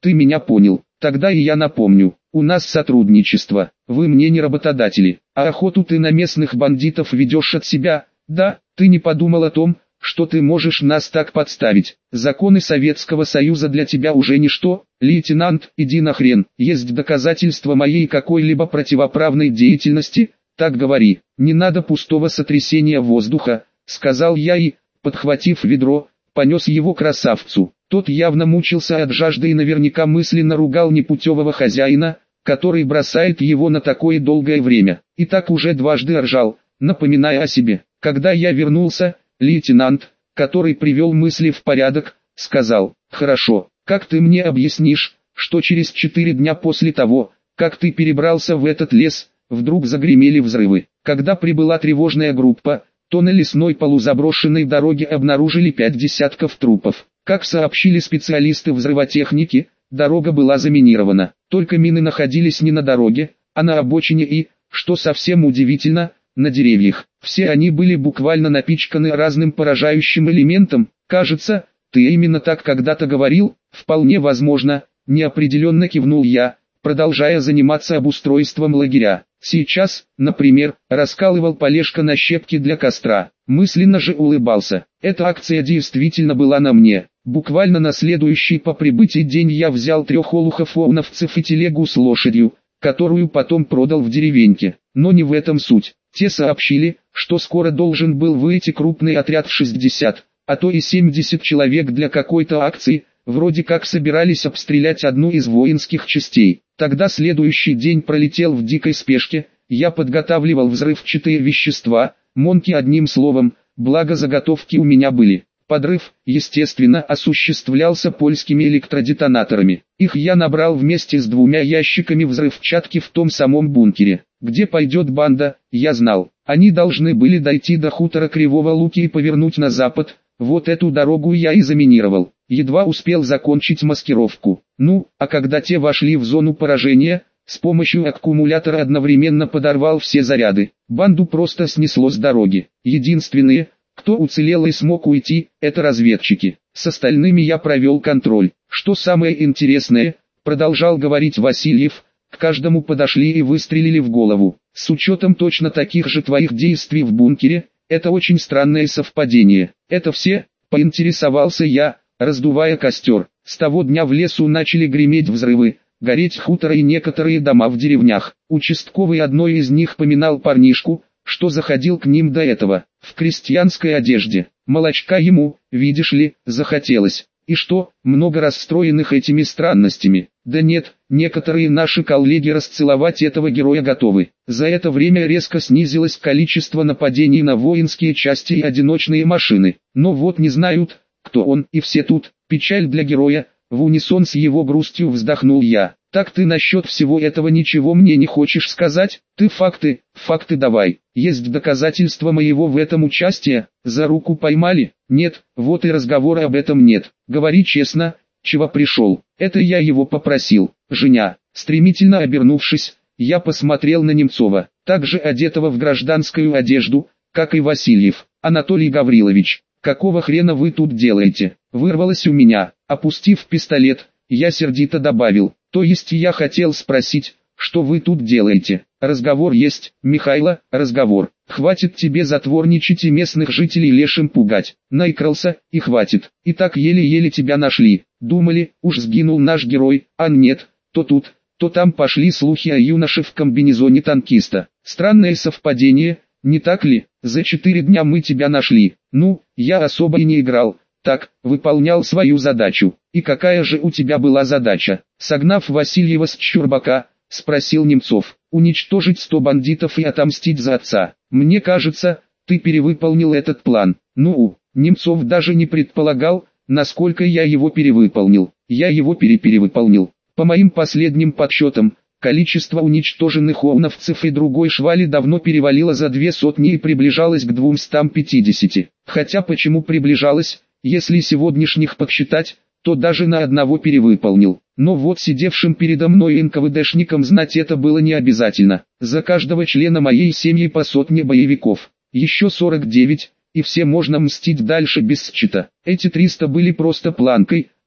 Ты меня понял. Тогда и я напомню. У нас сотрудничество. Вы мне не работодатели. А охоту ты на местных бандитов ведешь от себя. Да, ты не подумал о том, что ты можешь нас так подставить. Законы Советского Союза для тебя уже ничто. Лейтенант, иди нахрен. Есть доказательства моей какой-либо противоправной деятельности? Так говори. Не надо пустого сотрясения воздуха, сказал я и, подхватив ведро, понес его красавцу. Тот явно мучился от жажды и наверняка мысленно ругал непутевого хозяина, который бросает его на такое долгое время. И так уже дважды ржал, напоминая о себе. Когда я вернулся, лейтенант, который привел мысли в порядок, сказал: «Хорошо, как ты мне объяснишь, что через четыре дня после того, как ты перебрался в этот лес, вдруг загремели взрывы? Когда прибыла тревожная группа, то на лесной полузаброшенной дороге обнаружили пять десятков трупов. Как сообщили специалисты взрывотехники, дорога была заминирована. Только мины находились не на дороге, а на обочине и, что совсем удивительно, на деревьях. Все они были буквально напичканы разным поражающим элементом. Кажется, ты именно так когда-то говорил?» «Вполне возможно», неопределенно кивнул я, продолжая заниматься обустройством лагеря. Сейчас, например, раскалывал полежка на щепки для костра. Мысленно же улыбался. Эта акция действительно была на мне. Буквально на следующий по прибытии день я взял трех олухов-овновцев и телегу с лошадью, которую потом продал в деревеньке. Но не в этом суть. Те сообщили, что скоро должен был выйти крупный отряд в шестьдесят, а то и семьдесят человек для какой-то акции, вроде как собирались обстрелять одну из воинских частей. Тогда следующий день пролетел в дикой спешке, я подготавливал взрывчатые вещества, монки одним словом, благо заготовки у меня были. Подрыв, естественно, осуществлялся польскими электродетонаторами. Их я набрал вместе с двумя ящиками взрывчатки в том самом бункере. Где пойдет банда, я знал. Они должны были дойти до хутора Кривого Луки и повернуть на запад. Вот эту дорогу я и заминировал. Едва успел закончить маскировку. Ну, а когда те вошли в зону поражения, с помощью аккумулятора одновременно подорвал все заряды. Банду просто снесло с дороги. Единственные, кто уцелел и смог уйти, это разведчики. С остальными я провел контроль. Что самое интересное, продолжал говорить Васильев, к каждому подошли и выстрелили в голову. С учетом точно таких же твоих действий в бункере, это очень странное совпадение. Это все, поинтересовался я, раздувая костер. С того дня в лесу начали греметь взрывы, гореть хуторы и некоторые дома в деревнях. Участковый одной из них поминал парнишку, что заходил к ним до этого, в крестьянской одежде. Молочка ему, видишь ли, захотелось. И что, много расстроенных этими странностями? Да нет, некоторые наши коллеги расцеловать этого героя готовы. За это время резко снизилось количество нападений на воинские части и одиночные машины. Но вот не знают, кто он, и все тут. Печаль для героя, в унисон с его грустью вздохнул я. Так ты насчет всего этого ничего мне не хочешь сказать? Ты факты, факты давай. Есть доказательства моего в этом участия? За руку поймали? Нет, вот и разговора об этом нет. Говори честно, чего пришел. Это я его попросил. Женя, стремительно обернувшись, я посмотрел на Немцова, также одетого в гражданскую одежду, как и Васильев. Анатолий Гаврилович, какого хрена вы тут делаете? Вырвалось у меня. Опустив пистолет, я сердито добавил. То есть я хотел спросить, что вы тут делаете? Разговор есть, Михайло, разговор. Хватит тебе затворничать и местных жителей лешим пугать. Наикрался, и хватит. И так еле-еле тебя нашли. Думали, уж сгинул наш герой, а нет, то тут, то там пошли слухи о юноше в комбинезоне танкиста. Странное совпадение, не так ли? За четыре дня мы тебя нашли. Ну, я особо и не играл. Так, выполнял свою задачу. И какая же у тебя была задача? Согнав Васильева с Чурбака, спросил Немцов. Уничтожить сто бандитов и отомстить за отца. Мне кажется, ты перевыполнил этот план. Ну, Немцов даже не предполагал, насколько я его перевыполнил. Я его переперевыполнил. По моим последним подсчетам, количество уничтоженных овновцев и другой швали давно перевалило за две сотни и приближалось к двумстам пятидесяти. Хотя почему приближалось? Если сегодняшних подсчитать, то даже на одного перевыполнил. Но вот сидевшим передо мной эн ка вэ дэшникам знать это было не обязательно. За каждого члена моей семьи по сотне боевиков. Еще сорок девять, и все можно мстить дальше без счета. Эти триста были просто планкой,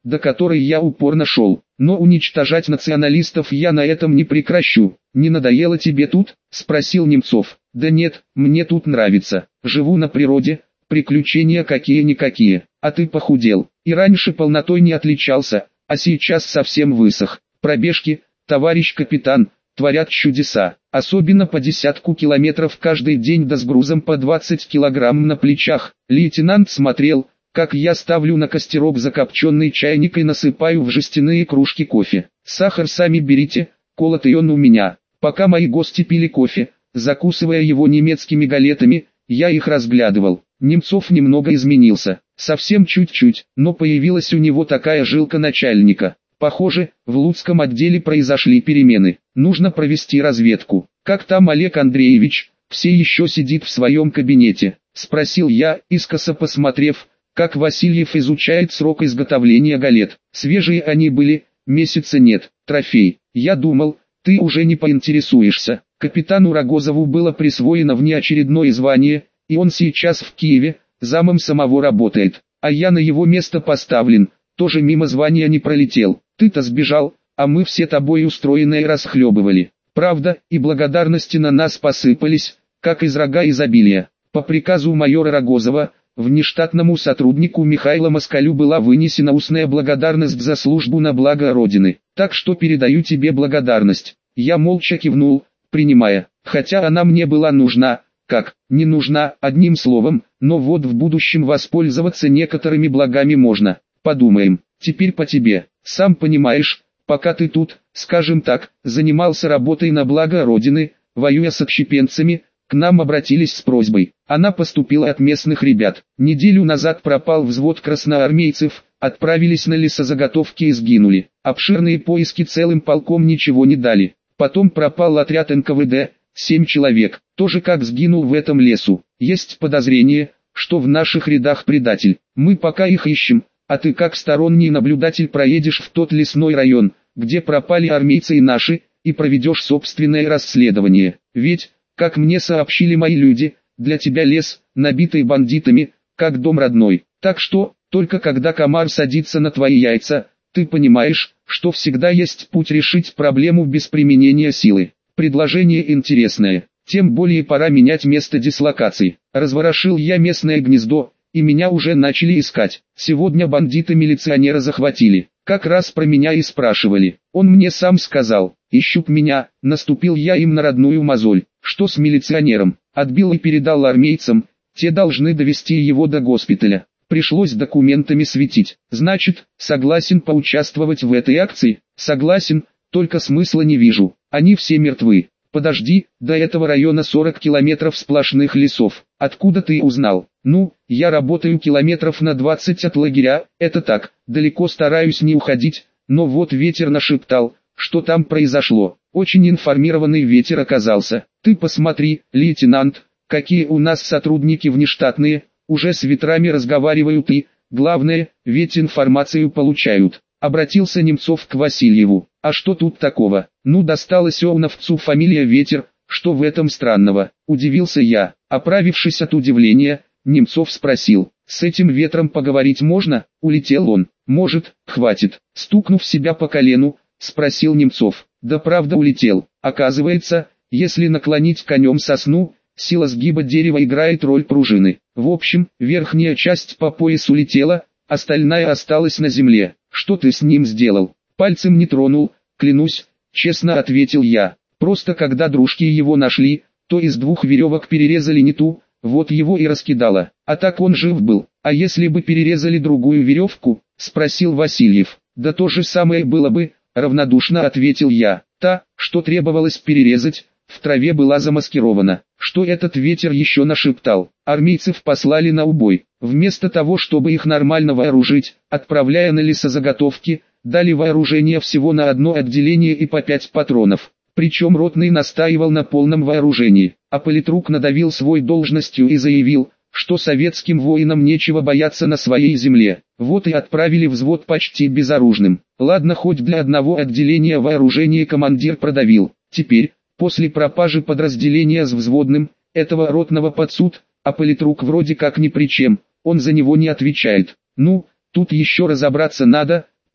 до которой я упорно шел. Но уничтожать националистов я на этом не прекращу. «Не надоело тебе тут?» – спросил Немцов. «Да нет, мне тут нравится. Живу на природе, приключения какие-никакие. А ты похудел. И раньше полнотой не отличался, а сейчас совсем высох. Пробежки, товарищ капитан, творят чудеса. Особенно по десятку километров каждый день, да с грузом по двадцать килограмм на плечах». Лейтенант смотрел, как я ставлю на костерок закопченный чайник и насыпаю в жестяные кружки кофе. «Сахар сами берите, колотый он у меня». Пока мои гости пили кофе, закусывая его немецкими галетами, я их разглядывал. Немцов немного изменился, совсем чуть-чуть, но появилась у него такая жилка начальника. Похоже, в Луцком отделе произошли перемены. Нужно провести разведку. «Как там Олег Андреевич, все еще сидит в своем кабинете?» – спросил я, искоса посмотрев, как Васильев изучает срок изготовления галет. «Свежие они были, месяца нет, трофей. Я думал, ты уже не поинтересуешься». Капитану Рогозову было присвоено внеочередное звание, и он сейчас в Киеве, замом самого работает. А я на его место поставлен, тоже мимо звания не пролетел. Ты-то сбежал, а мы все тобой устроенные расхлебывали. Правда, и благодарности на нас посыпались, как из рога изобилия. По приказу майора Рогозова, внештатному сотруднику Михаилу Москалю была вынесена устная благодарность за службу на благо Родины. Так что передаю тебе благодарность. Я молча кивнул, принимая, хотя она мне была нужна, как, не нужна, одним словом, но вот в будущем воспользоваться некоторыми благами можно. Подумаем, теперь по тебе. Сам понимаешь, пока ты тут, скажем так, занимался работой на благо Родины, воюя с отщепенцами, к нам обратились с просьбой. Она поступила от местных ребят. Неделю назад пропал взвод красноармейцев, отправились на лесозаготовки и сгинули. Обширные поиски целым полком ничего не дали. Потом пропал отряд эн ка вэ дэ, семь человек, тоже как сгинул в этом лесу. Есть подозрение, что в наших рядах предатель. Мы пока их ищем, а ты как сторонний наблюдатель проедешь в тот лесной район, где пропали армейцы и наши, и проведешь собственное расследование. Ведь, как мне сообщили мои люди, для тебя лес, набитый бандитами, как дом родной. Так что, только когда комар садится на твои яйца, ты понимаешь, что всегда есть путь решить проблему без применения силы. Предложение интересное, тем более пора менять место дислокации. Разворошил я местное гнездо, и меня уже начали искать. Сегодня бандиты-милиционера захватили. Как раз про меня и спрашивали. Он мне сам сказал, ищут меня, наступил я им на родную мозоль. Что с милиционером? Отбил и передал армейцам, те должны довести его до госпиталя. Пришлось документами светить. Значит, согласен поучаствовать в этой акции? Согласен, только смысла не вижу. Они все мертвы. Подожди, до этого района сорок километров сплошных лесов. Откуда ты узнал? Ну, я работаю километров на двадцать от лагеря, это так, далеко стараюсь не уходить, но вот ветер нашептал, что там произошло. Очень информированный ветер оказался. Ты посмотри, лейтенант, какие у нас сотрудники внештатные, уже с ветрами разговаривают и, главное, ведь информацию получают. Обратился Немцов к Васильеву. А что тут такого? Ну, досталось Оуновцу фамилия Ветер, что в этом странного? Удивился я. Оправившись от удивления, Немцов спросил. С этим ветром поговорить можно? Улетел он. Может, хватит. Стукнув себя по колену, спросил Немцов. Да правда улетел. Оказывается, если наклонить конем сосну, сила сгиба дерева играет роль пружины. В общем, верхняя часть по пояс улетела, остальная осталась на земле. Что ты с ним сделал? Пальцем не тронул, клянусь, честно ответил я. Просто когда дружки его нашли, то из двух веревок перерезали не ту, вот его и раскидало. А так он жив был. А если бы перерезали другую веревку? Спросил Васильев. Да то же самое было бы, равнодушно ответил я. Та, что требовалось перерезать, в траве была замаскирована. Что этот ветер еще нашептал? Армейцев послали на убой. Вместо того, чтобы их нормально вооружить, отправляя на лесозаготовки, дали вооружение всего на одно отделение и по пять патронов. Причем ротный настаивал на полном вооружении. А политрук надавил свой должностью и заявил, что советским воинам нечего бояться на своей земле. Вот и отправили взвод почти безоружным. Ладно, хоть для одного отделения вооружение командир продавил. Теперь, после пропажи подразделения с взводным, этого ротного под суд, а политрук вроде как ни при чем, он за него не отвечает. Ну, тут еще разобраться надо,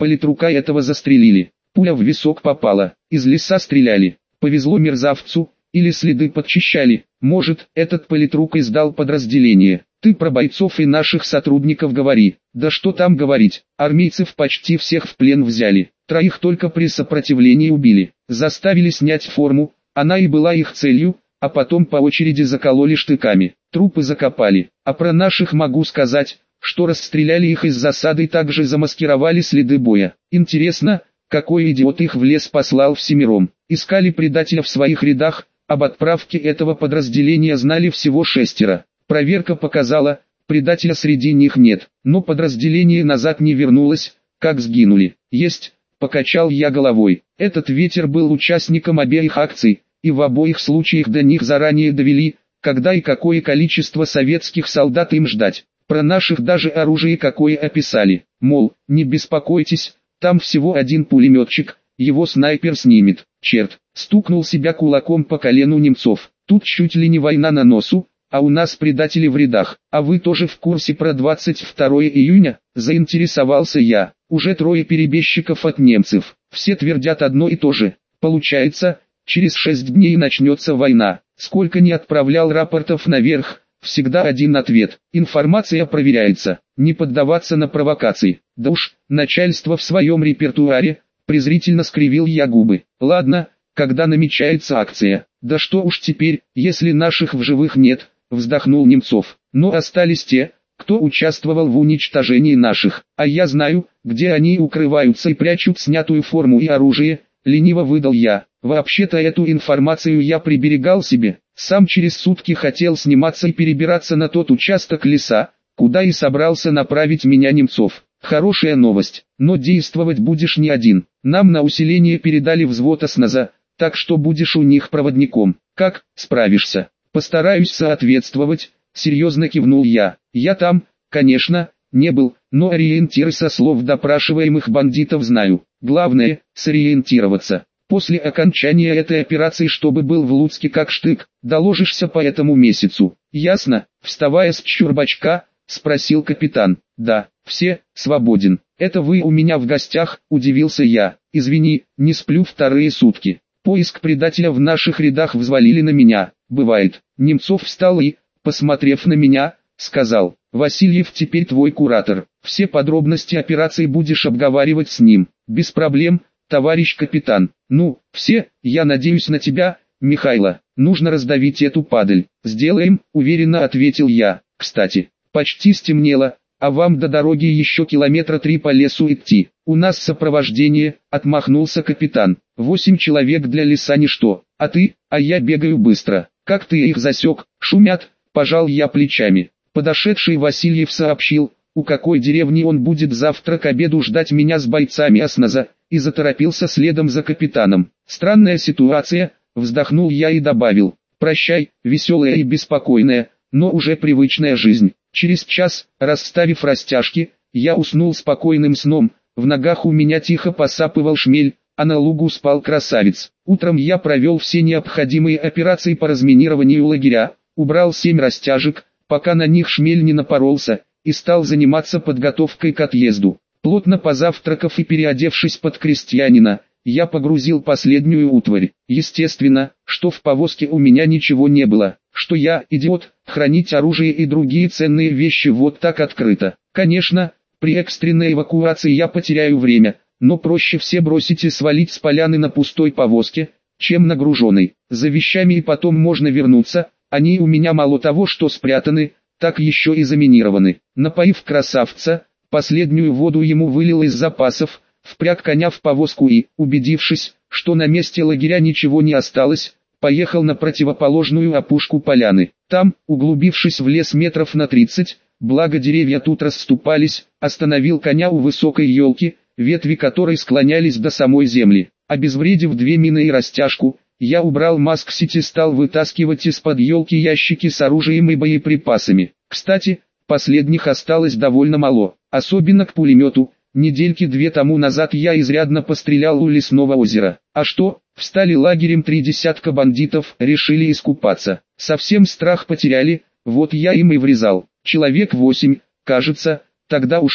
Политрука этого застрелили. Пуля в висок попала, из леса стреляли. Повезло мерзавцу, или следы подчищали. Может, этот политрук издал подразделение. Ты про бойцов и наших сотрудников говори. Да что там говорить, армейцев почти всех в плен взяли. Троих только при сопротивлении убили. Заставили снять форму, она и была их целью, а потом по очереди закололи штыками. Трупы закопали. А про наших могу сказать, что расстреляли их из засады и также замаскировали следы боя. Интересно, какой идиот их в лес послал всемиром. Искали предателя в своих рядах, об отправке этого подразделения знали всего шестеро. Проверка показала, предателя среди них нет, но подразделение назад не вернулось, как сгинули. Есть, покачал я головой. Этот ветер был участником обеих акций, и в обоих случаях до них заранее довели, когда и какое количество советских солдат им ждать. Про наших даже оружие какое описали, мол, не беспокойтесь, там всего один пулеметчик, его снайпер снимет. Черт, стукнул себя кулаком по колену Немцов. Тут чуть ли не война на носу, а у нас предатели в рядах. А вы тоже в курсе про двадцать второе июня? Заинтересовался я. Уже трое перебежчиков от немцев. Все твердят одно и то же. Получается, через шесть дней начнется война. Сколько ни отправлял рапортов наверх, всегда один ответ. Информация проверяется. Не поддаваться на провокации. Да уж, начальство в своем репертуаре. Презрительно скривил я губы. Ладно, когда намечается акция. Да что уж теперь, если наших в живых нет, вздохнул Немцов. Но остались те, кто участвовал в уничтожении наших. А я знаю, где они укрываются и прячут снятую форму и оружие, лениво выдал я. Вообще-то эту информацию я приберегал себе. Сам через сутки хотел сниматься и перебираться на тот участок леса, куда и собрался направить меня Немцов. Хорошая новость, но действовать будешь не один. Нам на усиление передали взвод осназа, так что будешь у них проводником. Как, справишься? Постараюсь соответствовать, серьезно кивнул я. Я там, конечно, не был, но ориентиры со слов допрашиваемых бандитов знаю. Главное, сориентироваться. После окончания этой операции, чтобы был в Луцке как штык, доложишься по этому месяцу. Ясно? Вставая с чурбачка, спросил капитан. Да, все, свободен. Это вы у меня в гостях, удивился я. Извини, не сплю вторые сутки. Поиск предателя в наших рядах взвалили на меня. Бывает. Немцов встал и, посмотрев на меня, сказал: Васильев теперь твой куратор. Все подробности операции будешь обговаривать с ним. Без проблем, товарищ капитан. Ну, все, я надеюсь на тебя, Михайло. Нужно раздавить эту падаль. Сделаем, уверенно ответил я. Кстати, почти стемнело, а вам до дороги еще километра три по лесу идти. У нас сопровождение, отмахнулся капитан. Восемь человек для леса ничто. А ты? А я бегаю быстро. Как ты их засек? Шумят, пожал я плечами. Подошедший Васильев сообщил, у какой деревни он будет завтра к обеду ждать меня с бойцами осназа, и заторопился следом за капитаном. Странная ситуация, вздохнул я и добавил. Прощай, веселая и беспокойная, но уже привычная жизнь. Через час, расставив растяжки, я уснул спокойным сном, в ногах у меня тихо посапывал шмель, а на лугу спал красавец. Утром я провел все необходимые операции по разминированию лагеря, убрал семь растяжек, пока на них шмель не напоролся, и стал заниматься подготовкой к отъезду. Плотно позавтракав и переодевшись под крестьянина, я погрузил последнюю утварь. Естественно, что в повозке у меня ничего не было, что я, идиот, хранить оружие и другие ценные вещи вот так открыто. Конечно, при экстренной эвакуации я потеряю время, но проще все бросить и свалить с поляны на пустой повозке, чем на груженой. За вещами и потом можно вернуться, они у меня мало того, что спрятаны, так еще и заминированы. Напоив красавца, последнюю воду ему вылил из запасов, впряг коня в повозку и, убедившись, что на месте лагеря ничего не осталось, поехал на противоположную опушку поляны. Там, углубившись в лес метров на тридцать, благо деревья тут расступались, остановил коня у высокой елки, ветви которой склонялись до самой земли. Обезвредив две мины и растяжку, я убрал маск-сеть и стал вытаскивать из-под елки ящики с оружием и боеприпасами. Кстати, последних осталось довольно мало, особенно к пулемету. Недельки две тому назад я изрядно пострелял у лесного озера. А что, встали лагерем три десятка бандитов, решили искупаться. Совсем страх потеряли, вот я им и врезал. Человек восемь, кажется, тогда ушло.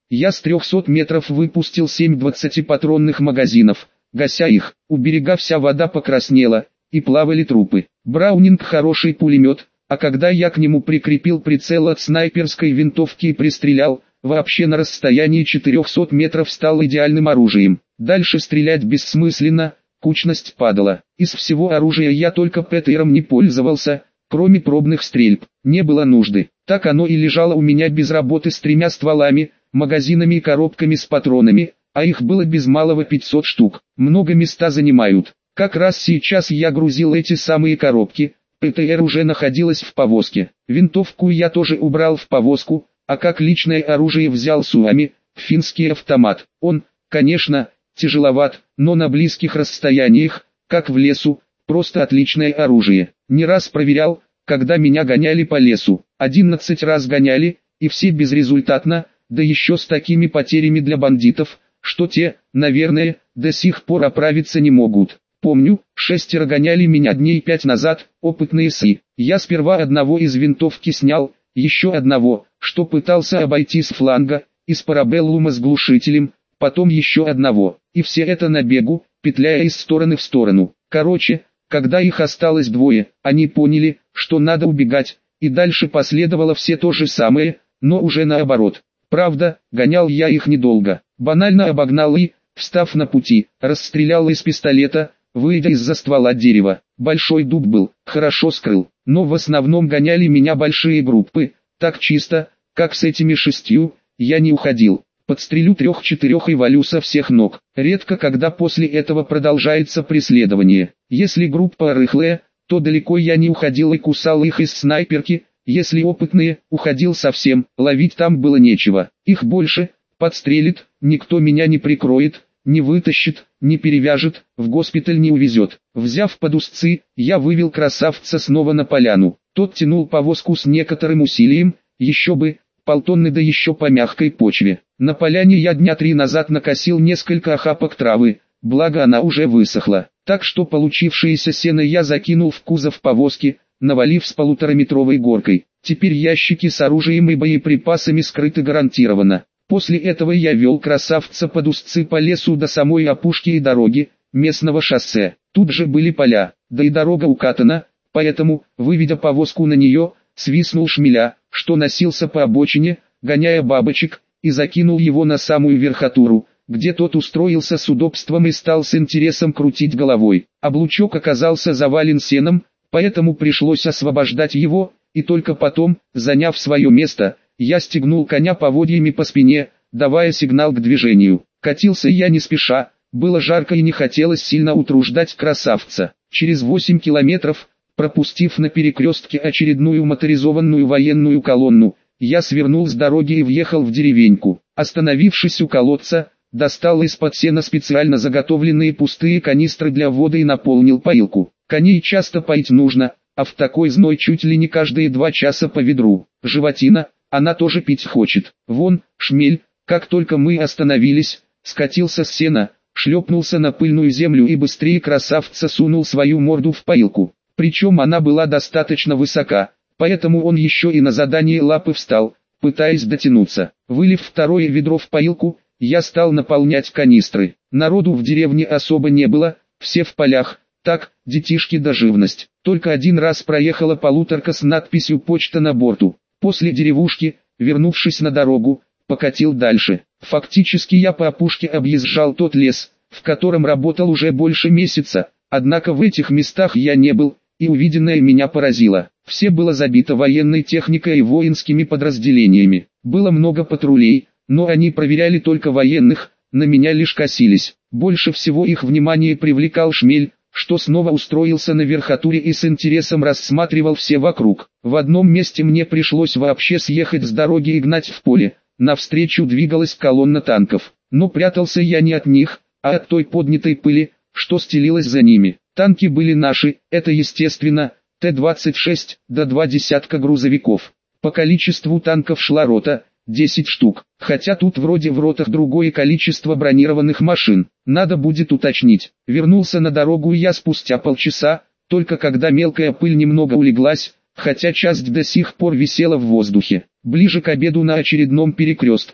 Я с трехсот метров выпустил семь двадцатипатронных магазинов, гася их. У берега вся вода покраснела, и плавали трупы. Браунинг хороший пулемет, а когда я к нему прикрепил прицел от снайперской винтовки и пристрелял, вообще на расстоянии четырехсот метров стал идеальным оружием. Дальше стрелять бессмысленно, кучность падала. Из всего оружия я только ПТРом не пользовался, кроме пробных стрельб. Не было нужды. Так оно и лежало у меня без работы с тремя стволами, магазинами и коробками с патронами, а их было без малого пятьсот штук. Много места занимают. Как раз сейчас я грузил эти самые коробки, ПТР уже находилась в повозке. Винтовку я тоже убрал в повозку, а как личное оружие взял Суами, финский автомат. Он, конечно, тяжеловат, но на близких расстояниях, как в лесу, просто отличное оружие. Не раз проверял, когда меня гоняли по лесу. одиннадцать раз гоняли, и все безрезультатно, да еще с такими потерями для бандитов, что те, наверное, до сих пор оправиться не могут. Помню, шестеро гоняли меня дней пять назад, опытные СИ. Я сперва одного из винтовки снял, еще одного, что пытался обойти с фланга, из парабеллума с глушителем, потом еще одного, и все это на бегу, петляя из стороны в сторону. Короче, когда их осталось двое, они поняли, что надо убегать, и дальше последовало все то же самое, но уже наоборот. Правда, гонял я их недолго, банально обогнал и, встав на пути, расстрелял из пистолета, выйдя из-за ствола дерева. Большой дуб был, хорошо скрыл, но в основном гоняли меня большие группы, так чисто, как с этими шестью, я не уходил. Подстрелю трех-четырех и валю со всех ног. Редко когда после этого продолжается преследование. Если группа рыхлая, то далеко я не уходил и кусал их из снайперки, если опытные, уходил совсем, ловить там было нечего. Их больше, подстрелит, никто меня не прикроет, не вытащит, не перевяжет, в госпиталь не увезет. Взяв под узцы, я вывел красавца снова на поляну. Тот тянул повозку с некоторым усилием, еще бы, полтонны да еще по мягкой почве. На поляне я дня три назад накосил несколько охапок травы, благо она уже высохла. Так что получившееся сено я закинул в кузов повозки, навалив с полутораметровой горкой. Теперь ящики с оружием и боеприпасами скрыты гарантированно. После этого я вел красавца под узцы по лесу до самой опушки и дороги, местного шоссе. Тут же были поля, да и дорога укатана, поэтому, выведя повозку на нее, свистнул шмеля, что носился по обочине, гоняя бабочек, и закинул его на самую верхотуру, где тот устроился с удобством и стал с интересом крутить головой. Облучок оказался завален сеном, поэтому пришлось освобождать его, и только потом, заняв свое место, я стегнул коня поводьями по спине, давая сигнал к движению. Катился я не спеша, было жарко и не хотелось сильно утруждать красавца. Через восемь километров, пропустив на перекрестке очередную моторизованную военную колонну, я свернул с дороги и въехал в деревеньку. Остановившись у колодца, достал из-под сена специально заготовленные пустые канистры для воды и наполнил поилку. Коней часто поить нужно, а в такой зной чуть ли не каждые два часа по ведру. Животина, она тоже пить хочет. Вон, шмель, как только мы остановились, скатился с сена, шлепнулся на пыльную землю и быстрее красавца сунул свою морду в поилку. Причем она была достаточно высока, поэтому он еще и на задание лапы встал, пытаясь дотянуться. Вылив второе ведро в поилку, я стал наполнять канистры. Народу в деревне особо не было, все в полях, так, детишки да живность. Только один раз проехала полуторка с надписью «Почта» на борту. После деревушки, вернувшись на дорогу, покатил дальше. Фактически я по опушке объезжал тот лес, в котором работал уже больше месяца, однако в этих местах я не был, и увиденное меня поразило. Все было забито военной техникой и воинскими подразделениями. Было много патрулей, но они проверяли только военных, на меня лишь косились. Больше всего их внимание привлекал шмель, что снова устроился на верхотуре и с интересом рассматривал все вокруг. В одном месте мне пришлось вообще съехать с дороги и гнать в поле. Навстречу двигалась колонна танков, но прятался я не от них, а от той поднятой пыли, что стелилась за ними. Танки были наши, это естественно, Т двадцать шесть, да два десятка грузовиков. По количеству танков шла рота, десять штук, хотя тут вроде в ротах другое количество бронированных машин, надо будет уточнить. Вернулся на дорогу я спустя полчаса, только когда мелкая пыль немного улеглась, хотя часть до сих пор висела в воздухе. Ближе к обеду на очередном перекрестке,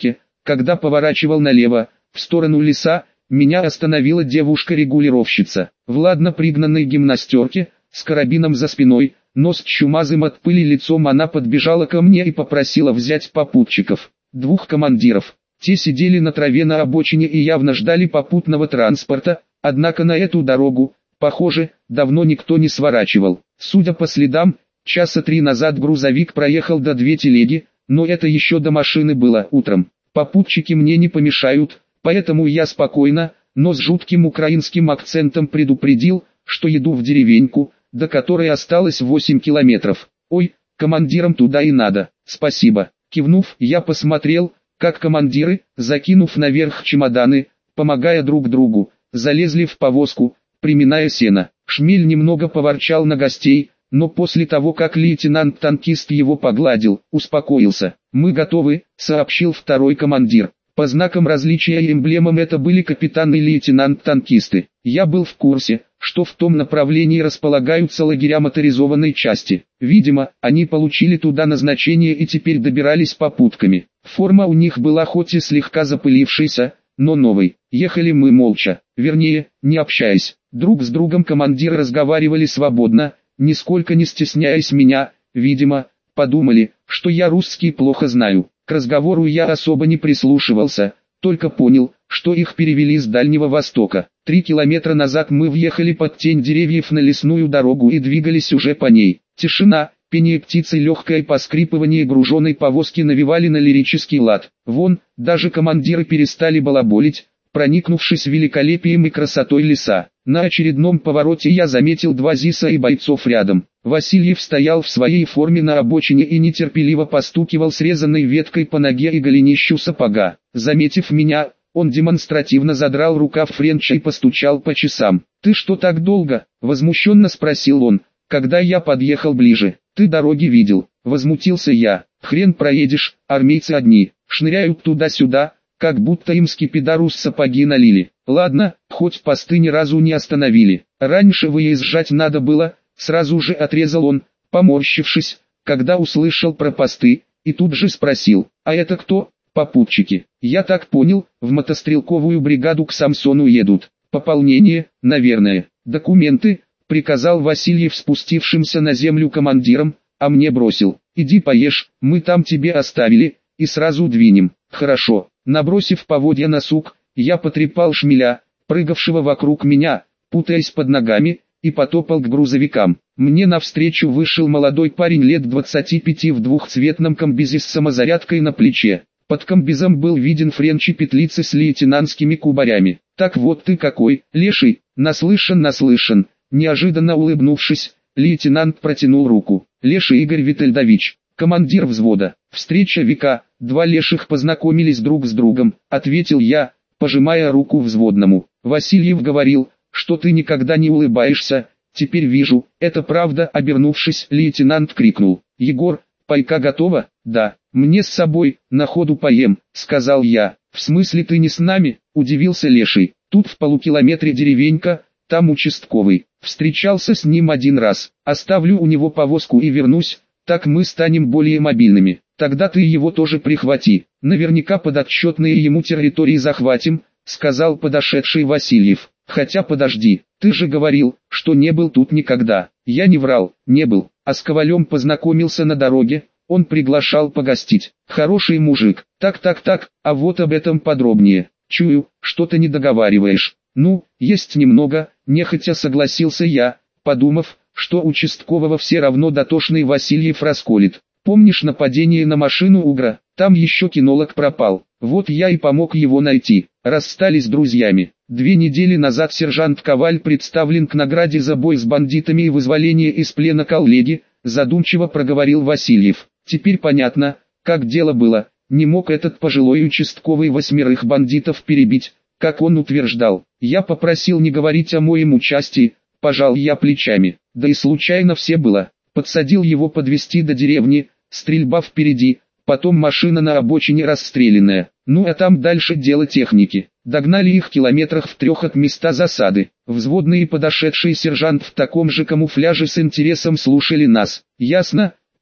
Когда поворачивал налево, в сторону леса, меня остановила девушка-регулировщица. В ладно пригнанной гимнастерке, с карабином за спиной, но с чумазым от пыли лицом она подбежала ко мне и попросила взять попутчиков. Двух командиров. Те сидели на траве на обочине и явно ждали попутного транспорта, однако на эту дорогу, похоже, давно никто не сворачивал. Судя по следам, часа три назад грузовик проехал до две телеги, но это еще до машины было утром. Попутчики мне не помешают, поэтому я спокойно, но с жутким украинским акцентом предупредил, что еду в деревеньку, до которой осталось восемь километров. Ой, командирам туда и надо, спасибо. Кивнув, я посмотрел, как командиры, закинув наверх чемоданы, помогая друг другу, залезли в повозку, приминая сено. Шмель немного поворчал на гостей, но после того как лейтенант-танкист его погладил, успокоился. «Мы готовы», — сообщил второй командир. По знакам различия и эмблемам это были капитан и лейтенант-танкисты. Я был в курсе, что в том направлении располагаются лагеря моторизованной части. Видимо, они получили туда назначение и теперь добирались попутками. Форма у них была хоть и слегка запылившейся, но новой. Ехали мы молча, вернее, не общаясь. Друг с другом командиры разговаривали свободно, нисколько не стесняясь меня, видимо, подумали, что я русский плохо знаю. К разговору я особо не прислушивался, только понял, что их перевели с Дальнего Востока. Три километра назад мы въехали под тень деревьев на лесную дорогу и двигались уже по ней. Тишина, пение птиц и легкое поскрипывание груженой повозки навевали на лирический лад. Вон, даже командиры перестали балаболить, проникнувшись великолепием и красотой леса. На очередном повороте я заметил два ЗИСа и бойцов рядом. Васильев стоял в своей форме на обочине и нетерпеливо постукивал срезанной веткой по ноге и голенищу сапога. Заметив меня, он демонстративно задрал рукав френча и постучал по часам. «Ты что так долго?» – возмущенно спросил он, когда я подъехал ближе. «Ты дороги видел?» – возмутился я. «Хрен проедешь, армейцы одни, шныряют туда-сюда, как будто им скипидару с сапоги налили. Ладно, хоть посты ни разу не остановили. Раньше выезжать надо было», сразу же отрезал он, поморщившись, когда услышал про посты, и тут же спросил: «А это кто?» «Попутчики. Я так понял, в мотострелковую бригаду к Самсону едут. Пополнение, наверное. Документы», приказал Васильев спустившимся на землю командирам, а мне бросил: «Иди поешь, мы там тебе оставили, и сразу двинем». «Хорошо». Набросив поводья на сук, я потрепал шмеля, прыгавшего вокруг меня, путаясь под ногами, и потопал к грузовикам. Мне навстречу вышел молодой парень лет двадцати пяти в двухцветном комбизе с самозарядкой на плече. Под комбизом был виден френч и петлицы с лейтенантскими кубарями. «Так вот ты какой, леший!» «Наслышан, наслышан!» Неожиданно улыбнувшись, лейтенант протянул руку. «Леший Игорь Витальдович, командир взвода. Встреча века, два леших познакомились друг с другом», ответил я, пожимая руку взводному. «Васильев говорил, что ты никогда не улыбаешься, теперь вижу, это правда». Обернувшись, лейтенант крикнул: «Егор, пайка готова?» «Да, мне с собой, на ходу поем», сказал я. «В смысле ты не с нами?» удивился леший. «Тут в полукилометре деревенька, там участковый. Встречался с ним один раз. Оставлю у него повозку и вернусь, так мы станем более мобильными. Тогда ты его тоже прихвати. Наверняка подотчетные ему территории захватим», сказал подошедший Васильев. «Хотя подожди, ты же говорил, что не был тут никогда». «Я не врал, не был, а с Ковалем познакомился на дороге, он приглашал погостить. Хороший мужик». «Так-так-так, а вот об этом подробнее. Чую, что ты не договариваешь». «Ну, есть немного», нехотя согласился я, подумав, что участкового все равно дотошный Васильев расколет. «Помнишь нападение на машину Угра? Там еще кинолог пропал. Вот я и помог его найти. Расстались друзьями. Две недели назад сержант Коваль представлен к награде за бой с бандитами и вызволение из плена коллеги», задумчиво проговорил Васильев. «Теперь понятно, как дело было. Не мог этот пожилой участковый восьмерых бандитов перебить, как он утверждал. Я попросил не говорить о моем участии», пожал я плечами. «Да и случайно все было. Подсадил его подвести до деревни, стрельба впереди, потом машина на обочине расстрелянная. Ну а там дальше дело техники. Догнали их километрах в трех от места засады. Взводный и подошедший сержант в таком же камуфляже с интересом слушали нас». «Ясно»,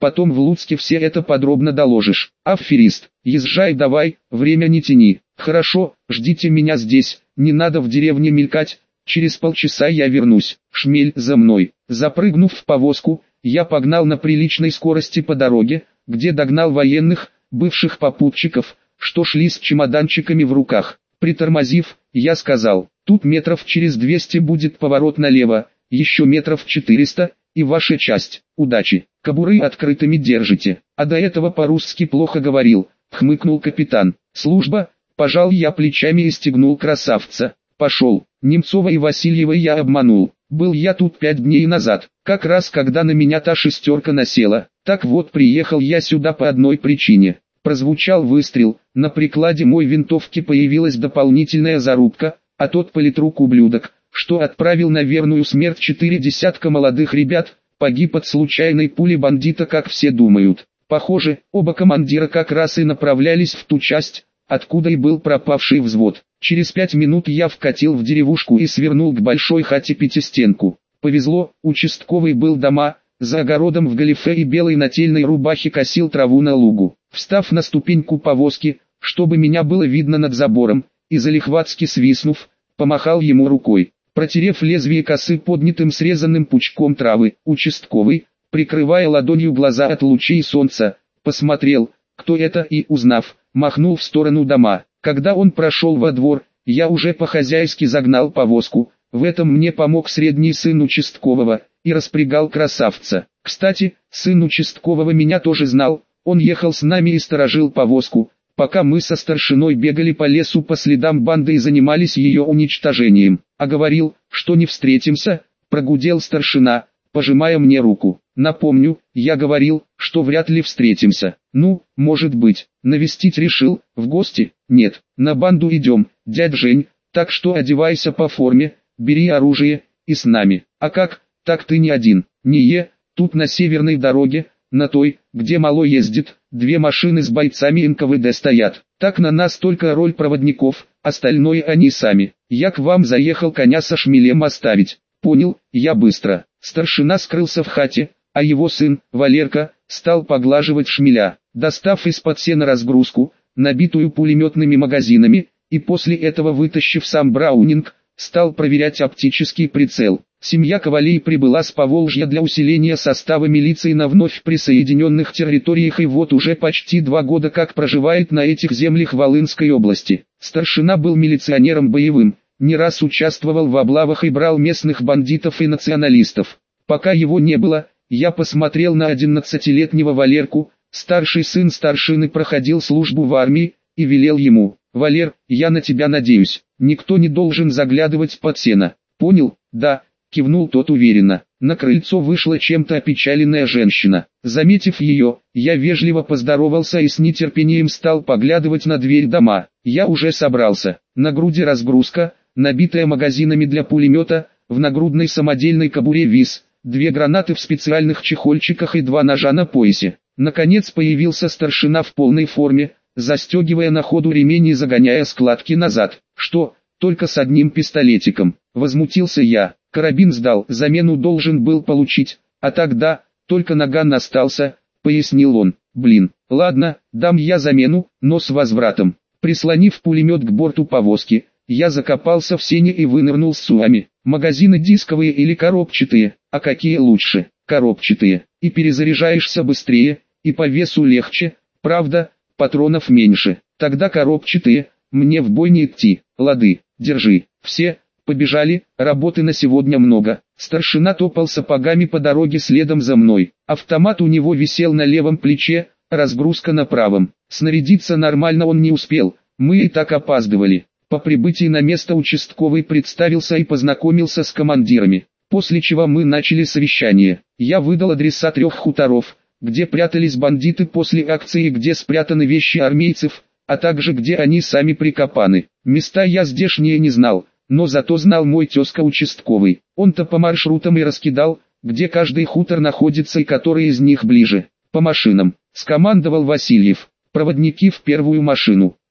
потом в Луцке все это подробно доложишь. Аферист, езжай давай, время не тяни. Хорошо, ждите меня здесь, не надо в деревне мелькать, через полчаса я вернусь. Шмель, за мной. Запрыгнув в повозку, я погнал на приличной скорости по дороге, где догнал военных, бывших попутчиков, что шли с чемоданчиками в руках. Притормозив, я сказал, тут метров через двести будет поворот налево, еще метров четыреста, и ваша часть. Удачи, кобуры открытыми держите. А до этого по-русски плохо говорил, хмыкнул капитан. Служба, пожал я плечами и стегнул красавца. Пошел, Немцова и Васильева я обманул. Был я тут пять дней назад, как раз когда на меня та шестерка насела. Так вот, приехал я сюда по одной причине. Прозвучал выстрел, на прикладе мой винтовки появилась дополнительная зарубка, а тот политрук ублюдок, что отправил на верную смерть четыре десятка молодых ребят, погиб от случайной пули бандита, как все думают. Похоже, оба командира как раз и направлялись в ту часть, откуда и был пропавший взвод. Через пять минут я вкатил в деревушку и свернул к большой хате пятистенку. Повезло, участковый был дома, за огородом в галифе и белой нательной рубахе косил траву на лугу. Встав на ступеньку повозки, чтобы меня было видно над забором, и залихватски свистнув, помахал ему рукой. Протерев лезвие косы поднятым срезанным пучком травы, участковый, прикрывая ладонью глаза от лучей солнца, посмотрел, кто это, и, узнав, махнул в сторону дома. Когда он прошел во двор, я уже по-хозяйски загнал повозку, в этом мне помог средний сын участкового, и распрягал красавца. Кстати, сын участкового меня тоже знал, он ехал с нами и сторожил повозку, пока мы со старшиной бегали по лесу по следам банды и занимались ее уничтожением. А говорил, что не встретимся, прогудел старшина, пожимая мне руку. Напомню, я говорил, что вряд ли встретимся. Ну, может быть, навестить решил, в гости? Нет, на банду идем, дядь Жень, так что одевайся по форме, бери оружие, и с нами. А как, так ты не один, не е, тут на северной дороге, на той, где мало ездит, две машины с бойцами эн ка вэ дэ стоят. Так на нас только роль проводников, остальное они сами. Я к вам заехал коня со шмелем оставить. Понял, я быстро. Старшина скрылся в хате, а его сын, Валерка, стал поглаживать шмеля. Достав из-под сена разгрузку, набитую пулеметными магазинами, и после этого вытащив сам Браунинг, стал проверять оптический прицел. Семья Ковалей прибыла с Поволжья для усиления состава милиции на вновь присоединенных территориях и вот уже почти два года как проживает на этих землях Волынской области. Старшина был милиционером боевым, не раз участвовал в облавах и брал местных бандитов и националистов. Пока его не было, я посмотрел на одиннадцатилетнего Валерку, старший сын старшины проходил службу в армии, и велел ему: «Валер, я на тебя надеюсь, никто не должен заглядывать под сено». «Понял, да», кивнул тот уверенно. На крыльцо вышла чем-то опечаленная женщина. Заметив ее, я вежливо поздоровался и с нетерпением стал поглядывать на дверь дома. Я уже собрался. На груди разгрузка, набитая магазинами для пулемета, в нагрудной самодельной кобуре виз, две гранаты в специальных чехольчиках и два ножа на поясе. Наконец появился старшина в полной форме, застегивая на ходу ремень и загоняя складки назад. «Что, только с одним пистолетиком?» — возмутился я. «Карабин сдал, замену должен был получить, а тогда, только наган остался», — пояснил он. «Блин, ладно, дам я замену, но с возвратом». Прислонив пулемет к борту повозки, я закопался в сене и вынырнул с суами. Магазины дисковые или коробчатые, а какие лучше? Коробчатые. И перезаряжаешься быстрее, и по весу легче, правда, патронов меньше. Тогда коробчатые, мне в бой не идти. Лады, держи. Все, побежали, работы на сегодня много. Старшина топал сапогами по дороге следом за мной. Автомат у него висел на левом плече, разгрузка на правом. Снарядиться нормально он не успел, мы и так опаздывали. По прибытии на место участковый представился и познакомился с командирами, после чего мы начали совещание. Я выдал адреса трех хуторов, где прятались бандиты после акции и где спрятаны вещи армейцев, а также где они сами прикопаны. Места я здешние не знал, но зато знал мой тезка участковый. Он-то по маршрутам и раскидал, где каждый хутор находится и который из них ближе. По машинам скомандовал Васильев. Проводники в первую машину.